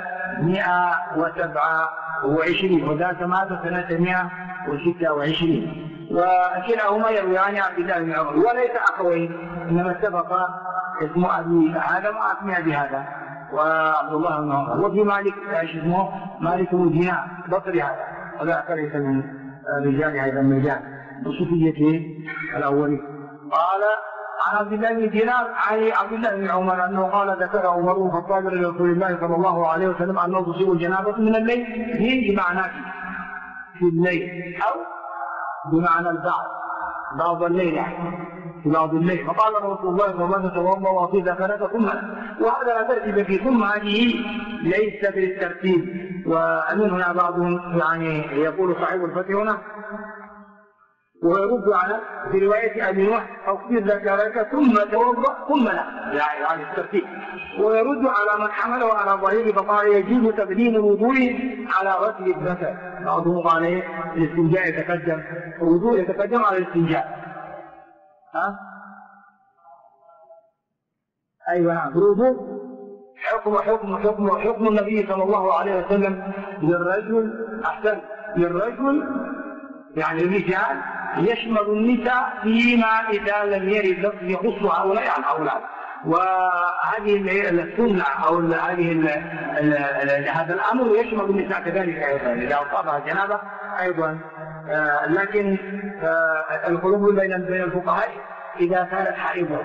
127 وذاك مات سنة 126 وكلاهما يرويان عن عبد الله بن عمر وليس أخوين إنما اتفقا اسم أبي هذا مع اسم أبي هذا وعبد الله بن عمر. وفي مالك اسمه مالك بن دينار بصري هذا ولا ليس من رجال هذا المجال بصفيته الأولي. قال عن عبد الله بن دينار عن عبد الله بن عمر أنه قال ذكر عمر بن الخطاب لرسول الله صلى الله عليه وسلم أنه تصيب الجنابة من الليل هي بمعنى في الليل أو بمعنى بعض الليل يعني في بعض الليل. فقال رسول الله صلى الله عليه وسلم توضأ وفي ذكرك ثم وهذا لا ترتيب في ثم هذه ليس بالترتيب. ومن هنا بعضهم يعني يقول صاحب الفتح هنا ويرد على في رواية أبي نوح أغسل ذكرك ثم توضأ ثم لا يعني الترتيب ويرد على من حمله على ظاهره فقال يجوز تبديل الوضوء على غسل الذكر. بعضهم قال الاستنجاء يتقدم الوضوء يتقدم على الاستنجاء أيوة نعم الوضوء حكم النبي صلى الله عليه وسلم للرجل أحسن للرجل يعني الرجال يشمل النساء فيما إذا لم يرد لفظ يخص هؤلاء عن هؤلاء. وهذه السنة أو هذا الأمر يشمل النساء كذلك أيضا إذا أصابها جنابة أيضا. لكن الخلاف بين الفقهاء إذا كانت حائضة،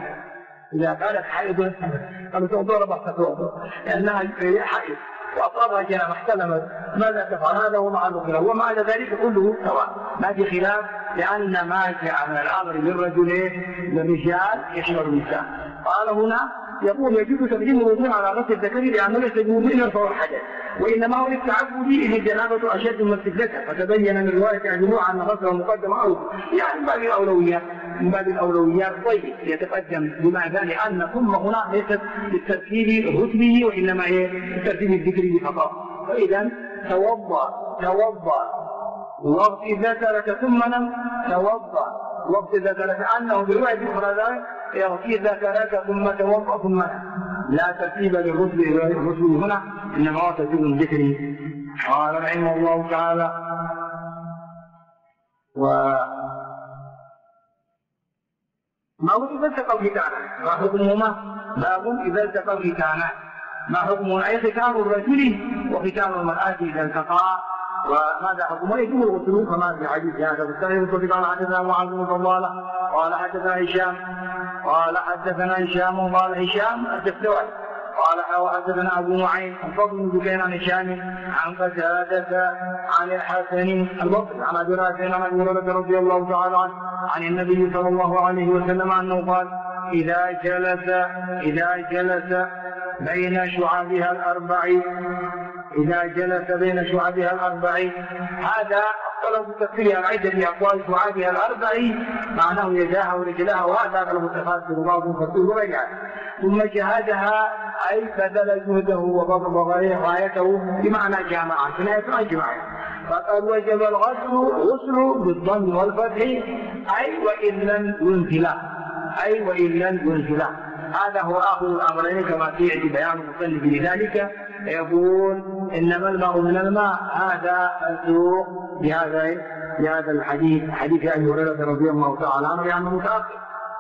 قالوا تؤذر بحث تؤذر لأنها حائض وأصابها جنابة احتلمت، ماذا تفعل؟ هذا هو مع الخلاف، ومع ذلك كله سواء ما في خلاف، لأن ما جاء من الأمر للرجال يشمل النساء. قال هنا يقول يجوز تقديم الوضوء على غسل الذكر لأنه ليس بوضوء يرفع الحدث، وإنما هو للتعبد إذ الجنابة أشد من الذكر، فتبين من رواية الجموع أن غسل مقدم أو يعني من باب الأولويات. طيب يتقدم بمعنى لأن ثم هنا ليست بالترتيب الرتبي وإنما هي بالترتيب الذكري فقط. فإذا توضأ وإذا ترك ثم نم، توضأ وإذا ترك، أنه برواية أخرى ذلك إذا ترك ثم توضأ ثم نم، لا ترتيب للرتب هنا إنما هو ترتيب الذكري. قال رحمه الله تعالى ما هو إذا التقى الختانان، ما حكمهما؟ باب إذا التقى الختانان ما حكمه؟ أي ختان الرجل وختان المرأة إذا التقى، وماذا حكمه؟ يجوز الغسل كما في حديث هذا. بالتالي قال حدثنا معاذ بن فضالة قال حدثنا هشام قال هشام الدستوائي قال حدثنا أبو نعيم الفضل بن دكين عن هشام عن قتادة عن الحسن البصري عن أبي رافع عن أبي هريرة رضي الله تعالى عنه عن النبي صلى الله عليه وسلم أنه قال إذا جلس بين شعابها الأربع، هذا طلب تفسير العدة بأقوال شعابها الأربع معناه يداها ورجلها، وهذا طلب التفاسير بعضهم فسير ورجعها، ثم جهادها أي بذل جهده وبذل غايته بمعنى جامعة كناية جماعة. فقد وجب الغسل بالضم والفتح أي وإن لم ينزلا. هذا هو آخر الأمرين كما في بيان المصنف لذلك، يقول إنما الماء من الماء، هذا السوق بهذا الحديث، حديث أبي هريرة رضي الله تعالى عنه يعني متأخر.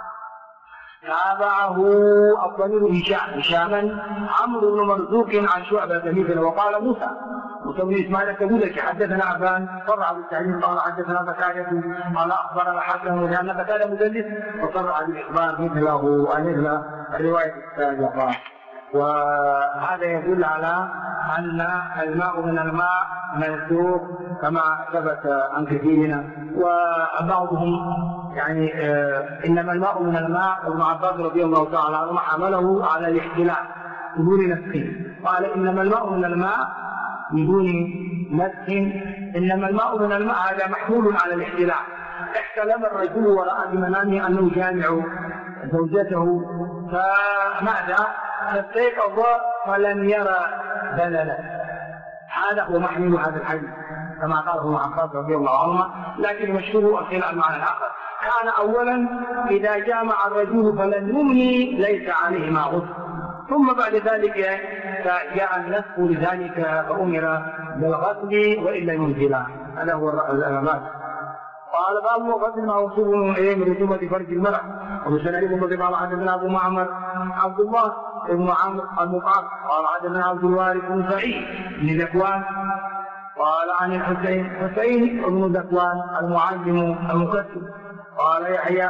تابعه الضمير هشاما عمرو بن مرزوق عن شعبة مثله، وقال موسى بن إسماعيل التبوذكي حدثنا عبان صرع بالتعليم قال حدثنا بكاية قال أخبرنا حسن، لأن بكاية مدلس وصرع بالإخبار مثله مثل الرواية السابقة. وهذا يدل على أن الماء من الماء منسوخ كما ثبت عن كثيرنا، وبعضهم يعني إنما الماء من الماء، ابن عباس رضي الله تعالى عنه حمله على الاحتلال بدون نسخ، قال إنما الماء من الماء بدون نسخ، إنما الماء من الماء هذا محمول على الاحتلال. احتلم الرجل ورأى بمنامه أنه جامع زوجته فماذا؟ فاستيقظ فلم يرى بللا، هذا هو محمول هذا الحديث كما قال ابن عباس رضي الله عنهما. لكن المشهور الخلاف المعنى الآخر كان أولا إذا جامع الرجل فلم يمني ليس عليه ما غسل، ثم بعد ذلك جاء النسخ لذلك فأمر بالغسل وإلا ينزلا. هذا هو الأمام. قال باب غسل ما وصفه من رطوبة فرج المرأة. وبسند ابن بطيب قال حدثنا أبو معمر عبد الله بن عمرو المقعد قال حدثنا عبد الوارث بن سعيد بن ذكوان قال عن حسين بن ذكوان المعلم المكتب قال يحيى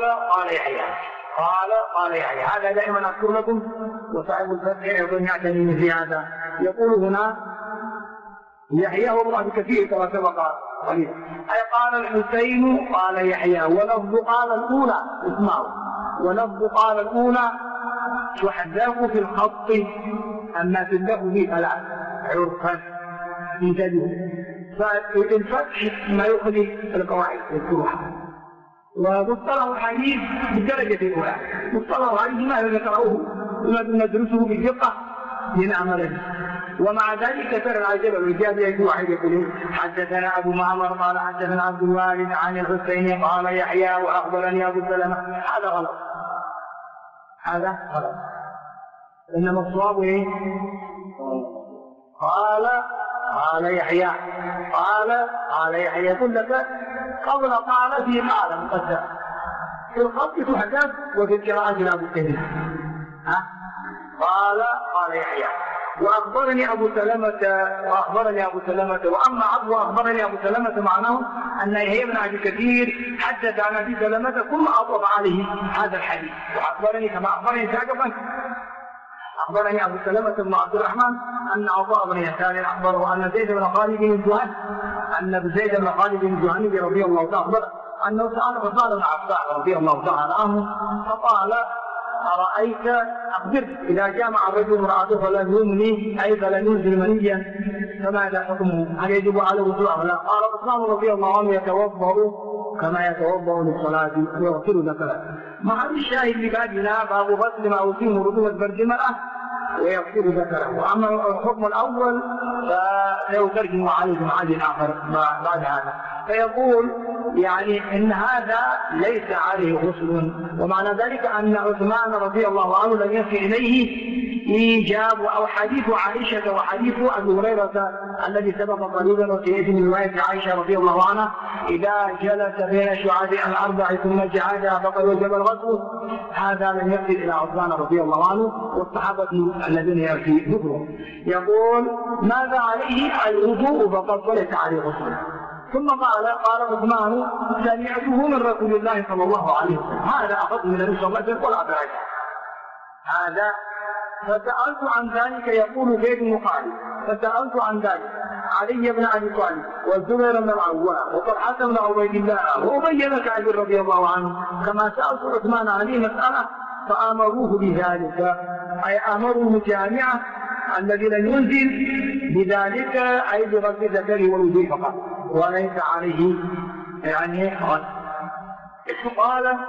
هذا دائما أذكر لكم، وصاحب الفتح أيضا يعتني في هذا. يقول هنا يحيى هو ابن كثير كما سبق قليلا، أي قال الحسين قال يحيى، ولفظ قال الأولى اسمعوا، ولفظ قال الأولى تحذف في الخط، أما في اللفظ فلا عرفا انتبهوا. فالفتح ما يخلي القواعد يذكرها، ومصطلح الحديث بالدرجة الأولى، مصطلح الحديث ما ذكره ندرسه بدقة لنعمل به. ومع ذلك ترى العجب الرجال يجي واحد يقول حدثنا أبو معمر قال حدثنا عبد الوارث عن الحسين قال يحيى وأخبرني أبو سلمة، هذا غلط، إنما الصواب إيه؟ قال يحيى يقول لك قبل قال في قال مقدر في الخط تحدث وفي القراءة لا بالتهديد. قال يحيى وأخبرني أبو سلمة وأما عبد أخبرني أبو سلمة معناه أن يحيى بن أبي كثير حدث عن أبي سلمة ثم أضاف عليه هذا الحديث. وأخبرني كما أخبرني سابقا أخبرني أبو سلمة بن عبد الرحمن أن عطاء بن يسار أخبره أن زيد بن خالد بن الجهني رضي الله تعالى أخبره أنه سأل عثمان بن عفان رضي الله تعالى عنه فقال أرأيت أخبرت إذا جامع الرجل امرأته فلم يمني أي فلم ينزل منيا فماذا حكمه؟ هل يجب على وضوء أم لا؟ قال عثمان رضي الله عنه يتوضأ كما يتوضأ للصلاة ويغسل ذكره. مع الشاهد لبابنا باب غسل ما أتم رطوبة برد المرأة ويغسل ذكره. وأما الحكم الأول فسيترجم عليه معاد آخر بعد هذا. فيقول يعني إن هذا ليس عليه غسل، ومعنى ذلك أن عثمان رضي الله عنه لم يصل إليه إيجاب أو حديث عائشة وحديث أبي هريرة الذي سبق قريبا وسيأتي من رواية عائشة رضي الله عنها إذا جلس بين شعاب الأربع ثم جعلها فقد وجب الغسل. هذا لم يصل إلى عثمان رضي الله عنه والصحابة الذين يأتي ذكره. يقول ماذا عليه؟ الوضوء فقط وليس عليه غسل. ثم قال عثمان سمعته من رسول الله صلى الله عليه وسلم. هذا أخذ من النبي صلى الله عليه وسلم ولا أدرك هذا. فسألت عن ذلك يقول زيد بن خالد فسألت عن ذلك علي بن أبي طالب والزبير بن العوام وطلحة بن عبيد الله وأبي بن كعب رضي الله عنه كما سألت عثمان عليه مسألة فأمروه بذلك أي أمروا جامعة الذي لم ينزل بذلك أي بغسل ذكره والوضوء فقط وليس عليه يعني غسل. قال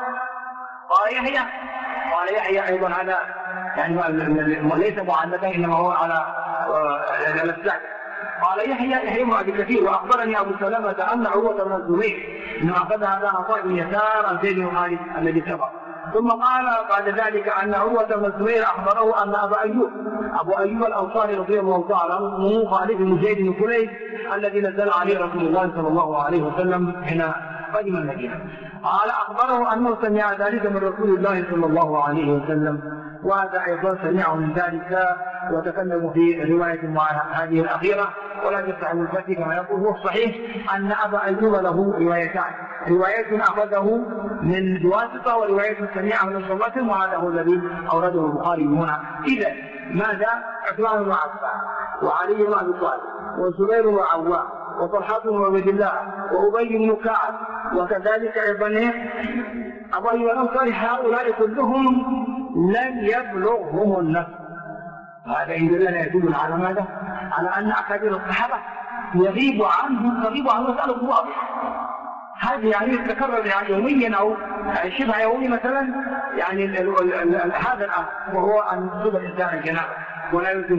يحيى أيضا هذا يعني ليس معلقا إنما هو على السعد. قال يحيى بن أبي كثير وأخبرني أبو سلمة أن عروة بن الزبير إنه أخذ هذا عطاء بن يسار عن زيد بن خالد الذي سبق. ثم قال بعد ذلك أن عروة بن الزبير أخبره أن أبو أيوب الأنصاري رضي الله تعالى عنه خالد بن زيد بن كليب الذي نزل عليه رسول الله صلى الله عليه وسلم حين قدم المدينة قال أخبره أنه سمع ذلك من رسول الله صلى الله عليه وسلم. وهذا أيضا سمعه من ذلك وتكلم في رواية مع هذه الأخيرة ولا تفتح الفتي كما يقول. هو الصحيح أن أبا أيوب له روايتان، رواية أخذه من بواسطة ورواية سميعة من الصلاة وهذا هو الذي أورده البخاري هنا. إذا ماذا؟ عثمان بن عفان وعلي بن أبي طالب والزبير بن العوام وطلحة بن عبيد الله وأبي بن كعب وكذلك أيضا أبو أيوب الأنصاري هؤلاء كلهم لم يبلغهم النفس. هذا يدل على ماذا؟ على أن أكابر الصحابة يغيب عنه مسألة واضحة. هذه يعني تتكرر يعني يوميا أو شبه يومي مثلا يعني هذا الأمر وهو أن يصيب الإنسان الجنابة ولا يلزم.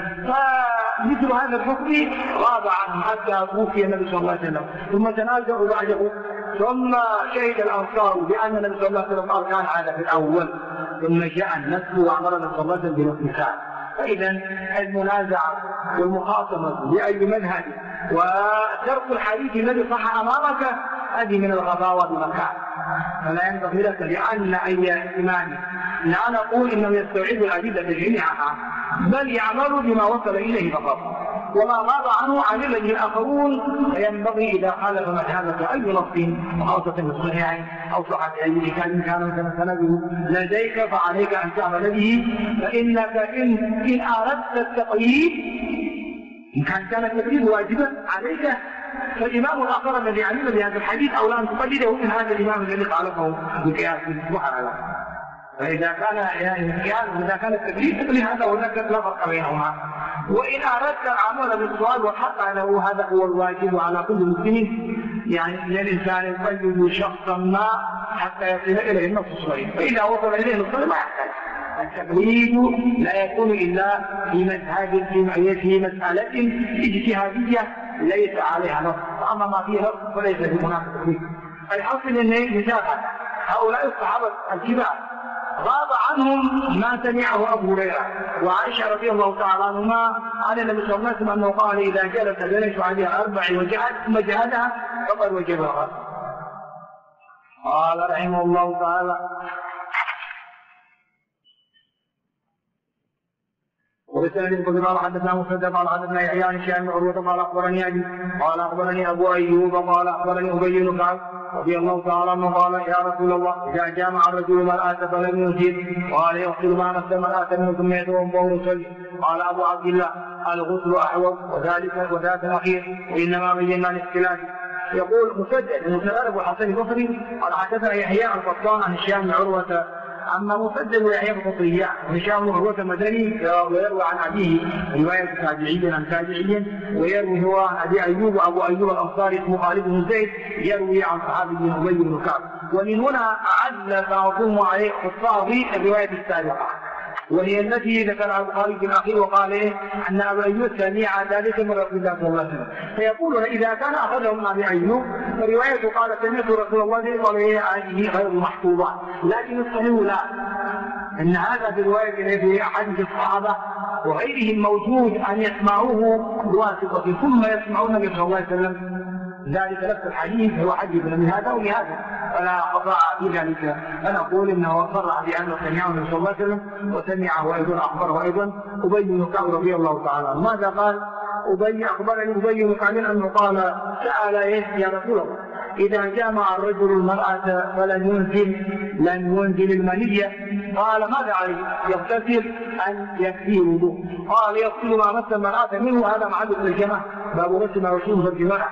فمثل هذا الحكم غاب عنه حتى توفي النبي صلى الله عليه وسلم ثم تنازعوا بعده ثم شهد الأنصار بأن النبي صلى الله عليه وسلم قال كان هذا في الأول ثم جاء النسل وأمرنا صلى الله عليه وسلم بالاتساع. فإذا المنازعة والمخاصمة بأي مذهب وترك الحديث الذي صح أمامك هذه من الغباوة بمكان. فلا ينبغي لك لأن أي إمام لا نقول إنه يستوعب الأدلة جميعها بل يعمل بما وصل إليه فقط وما غاب عنه عمل به الآخرون. فينبغي إذا خالف مذهبك أي نص خاصة بالصحيحين أو صحة أي كتاب كان سنده لديك فعليك أن تعمل به. فإنك إن أردت التقييد إن كان التقييد واجبا عليك فالإمام الآخر الذي عمل بهذا الحديث أو لا تقلده من هذا الإمام الذي خالفه بقياس محرم. فإذا كان التقليد تقليد هذا وذاك لا فرق بينهما. وإن أردت العمل بالسؤال والحق له هذا هو الواجب على كل مسلم يعني الإنسان يقلد شخصا ما حتى يصل إليه النص الصحيح. فإذا وصل إليه النص ما يحتاج. التقليد لا يكون إلا في مذهب في مسألة اجتهادية ليس عليها نص، أما ما فيها نص فليس في منافق فيه. الحاصل أن مثال هؤلاء الصحابة الكبار غاب عنهم ما سمعه أبو هريرة وعائشة رضي الله تعالى عنهما عن النبي صلى الله عليه وسلم أنه قال إذا جلس بين شعبها 4 وجهات ثم جهدها فقد وجبها. قال رحمه الله تعالى وبالسند قال حدثنا مسدد قال حدثنا يحيى عن هشام بن عروة قال اخبرني ابي قال اخبرني ابو ايوب قال اخبرني ابي بن كعب رضي الله تعالى عنه قال يا رسول الله اذا جامع الرجل المرأة فلم ينزل قال يغسل ما نفس المرأة منه ثم يتوضا ويصلي. قال ابو عبد الله الغسل احوط وذاك الاخير وانما بينا الاختلاف. يقول مسدد ابو الحسن البصري قال حدثنا يحيى القطان عن هشام بن عروة أما مسدد ويحيى القطري وهشام بن عروة المدني ويروي عن أبيه رواية تابعي عن تابعي ويروي هو عن أبي أيوب وأبو أيوب الأنصاري اسمه خالد بن زيد يروي عن صحابي بن أبي بن كعب. ومن هنا أعد بعضهم عليه خطابي الرواية السابقة وهي التي ذكرها البخاري في الأخير وقال أن أبا أيوب سمع ذلك من رسول الله صلى الله عليه وسلم. فيقولون إذا كان أخذه من أبي أيوب فروايته قال سمعت رسول الله صلى الله عليه وسلم غير محفوظة، لكن الصحيح لا، أن هذا في رواية في أحاديث الصحابة وغيرهم موجود أن يسمعوه بواسطة ثم يسمعون النبي صلى الله عليه وسلم ذلك نفس الحديث هو حديث من هذا ولهذا فلا قضاء في ذلك. أنا أقول إنه صرح بأنه سمعه النبي صلى الله عليه وسلم وسمعه أيضا أخبره أيضا أبي بن كعب رضي الله تعالى عنه. ماذا قال؟ أخبرني أبي بن كعب أنه قال سأل يا رسول الله إذا جامع الرجل المرأة فلن ينزل المنية قال ماذا عليه؟ يغتسل أن يكفيه الوضوء؟ قال يغسل ما مس المرأة منه هذا معلق الجماعة باب غسل ما يصيبه في الجماعة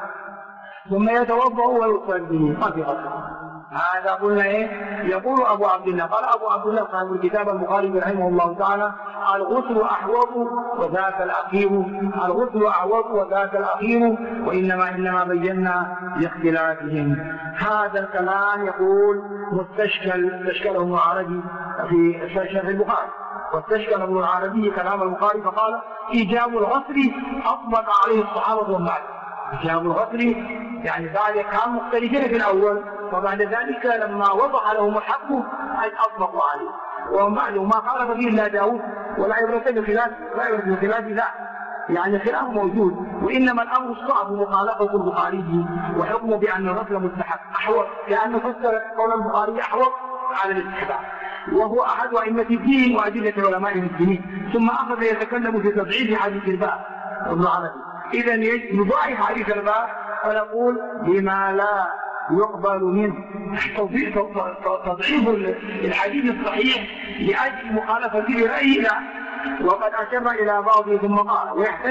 ثم يتوضأ ويصلي ما في غسل. هذا قلنا يقول أبو عبد الله قال أبو عبد الله صاحب الكتاب البخاري رحمه الله تعالى الغسل أحوط وذاك الأخير الغسل أحوط وذاك الأخير وإنما بينا لاختلافهم. هذا الكلام يقول استشكله ابن العربي في شرح البخاري واستشكل ابن العربي كلام البخاري فقال إيجاب الغسل أطلق عليه الصحابة والمعلم. إيجاب الغسل يعني بعد كانوا مختلفين في الأول وبعد ذلك لما وضح لهم الحق أطلقوا عليه ومعلوم ما خالف فيه إلا داود ولا عبرة بخلاف لا يعني خلاف موجود وإنما الأمر الصعب مخالفة البخاري وحكمه بأن الغسل مستحب أحوط لأنه فسر قول البخاري أحوط على الاستحباب وهو أحد أئمة الدين وأدلة علماء المسلمين. ثم أخذ يتكلم في تضعيف حديث الباب ابن عربي. إذا نضاعف حديث الباب ونقول بما لا يقبل منه تضعيف الحديث الصحيح لأجل مخالفة لرأيه لا. وقد أشر إلى بعضه ثم قال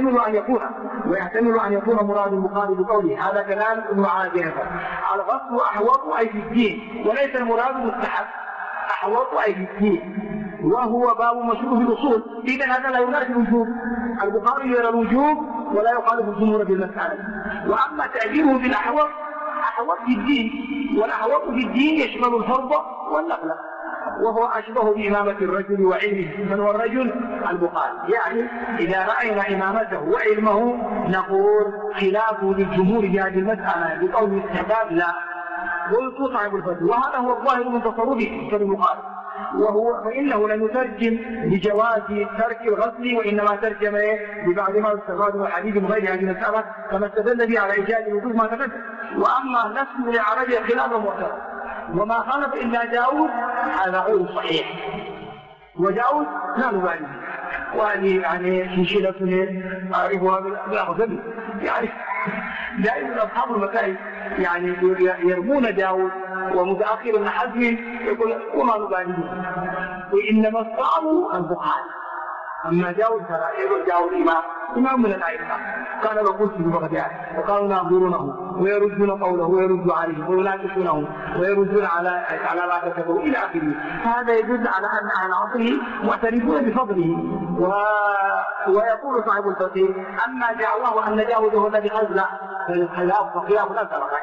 ويحتمل أن يكون مراد البخاري بقوله هذا كلام ابن عربي الغسل أحوط أي في الدين وليس المراد مستحب أحوط أي في الدين وهو باب مشروع في الأصول. إذا هذا لا ينافي الوجوب البخاري يرى الوجوب ولا يخالف الجمهور في المسألة. وأما تعبيره بالأحوط أحوط في الدين والأحوط في الدين يشمل الفرض والنقل وهو أشبه بإمامة الرجل وعلمه من هو الرجل البخاري. يعني إذا رأينا إمامته وعلمه نقول خلافه للجمهور في هذه المسألة بقول الاستحباب لا. قلت صاحب الفتوى وهذا هو الظاهر من تصرفه في البخاري فإنه لم يترجم بجواز ترك الغسل وإنما ترجم ببعض ما استفاد من الحديث من غير هذه المسألة كما استدل به على إيجاد الوجوب ما تقدم. وأما نفس العربي خلاف معتبر وما خالف إلا داود هذا غير صحيح وداود لا نبالي وهذه يعني سلسلة أعرفها بالأخذ يعني دائما أصحاب المسائل يعني يرمون داود ومتأخر ابن حزم يقول وما نبالي وإنما الصعب البخاري. أما داود يقول داود إمام من الأئمة كان الرسول في بغداد وقالوا ناظرونه ويردون قوله ويرد عليه ويناقشونه ويردون على ما كتبه إلى آخره. هذا يدل على أن أهل عصره معترفون بفضله. ويقول صاحب الفتي أما دعواه أن داود هو الذي خلف لا فخلاف لا ترى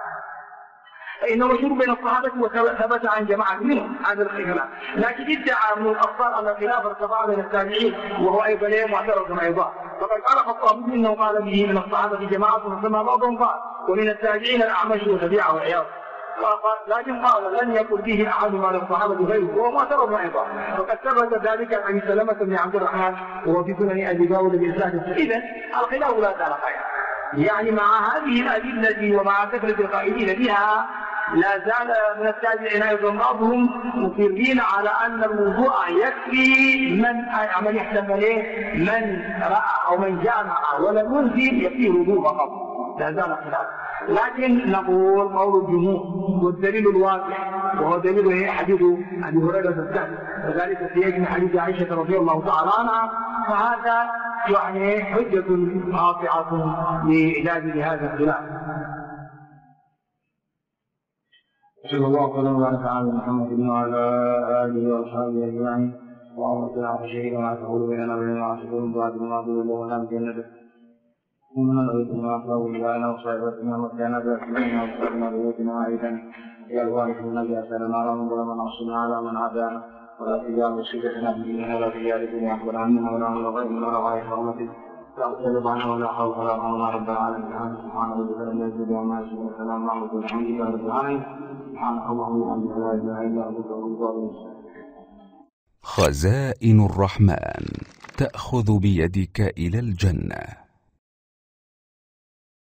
فإنه مشهور بين الصحابة وثبت عن جماعة منهم هذا الخلاف. لكن ادعى من الأخبار أن الخلاف ارتفع بين التابعين وهو أيضا معترض كما أيضا. فقد قال الخطابي إنه قال به من الصحابة جماعة وسمى بعضهم قال ومن التابعين الأعمش وتبعه عياض. لكن لن يقل به أحد من الصحابة غيره، وهو معترض أيضا، وقد ثبت ذلك عن سلمة بن عبد الرحمن وهو في سنن أبي داود بإسناد. إذن الخلاف لا زال خيرا، يعني مع هذه الأدلة ومع كثرة القائلين بها لا زال من التابعين أيضا بعضهم مصرين على أن الوضوء يكفي من يحلم عليه، من رأى أو من جامع ولم ينزل يكفيه وضوء فقط، لا زال خلاف. لكن نقول قول الجمهور والدليل الواضح وهو دليل حديث أبي هريرة الثاني، وذلك في حديث عائشة رضي الله تعالى عنها، فهذا يعني حجة قاطعة لعلاج لهذا الخلاف. صلى الله عليه وعلى محمد وعلى آله وأصحابه أجمعين. اللهم صل على سيدنا وعلى تقول بيننا وبين معصيتهم بعد ما قول الله ونعم جنته ومن نبينا وأصحابه إلهنا وصحبتنا وكان بأسمائنا وصحبنا بيوتنا وعيدنا يا الوارث النبي أسألنا على من ظلم نعصنا على من عادانا ولا تجعل مصيبتنا في ديننا ولا تجعل الدنيا أكبر عنا ولا من غيرنا ولا غير حرمته لا تسلط عنا ولا حول ولا قوة رب العالمين. سبحان ربك رب العزة عما يصفون وسلام على المرسلين والحمد لله رب العالمين. سبحانك اللهم وبحمدك لا إله إلا أنت أستغفرك. خزائن الرحمن تأخذ بيدك إلى الجنة.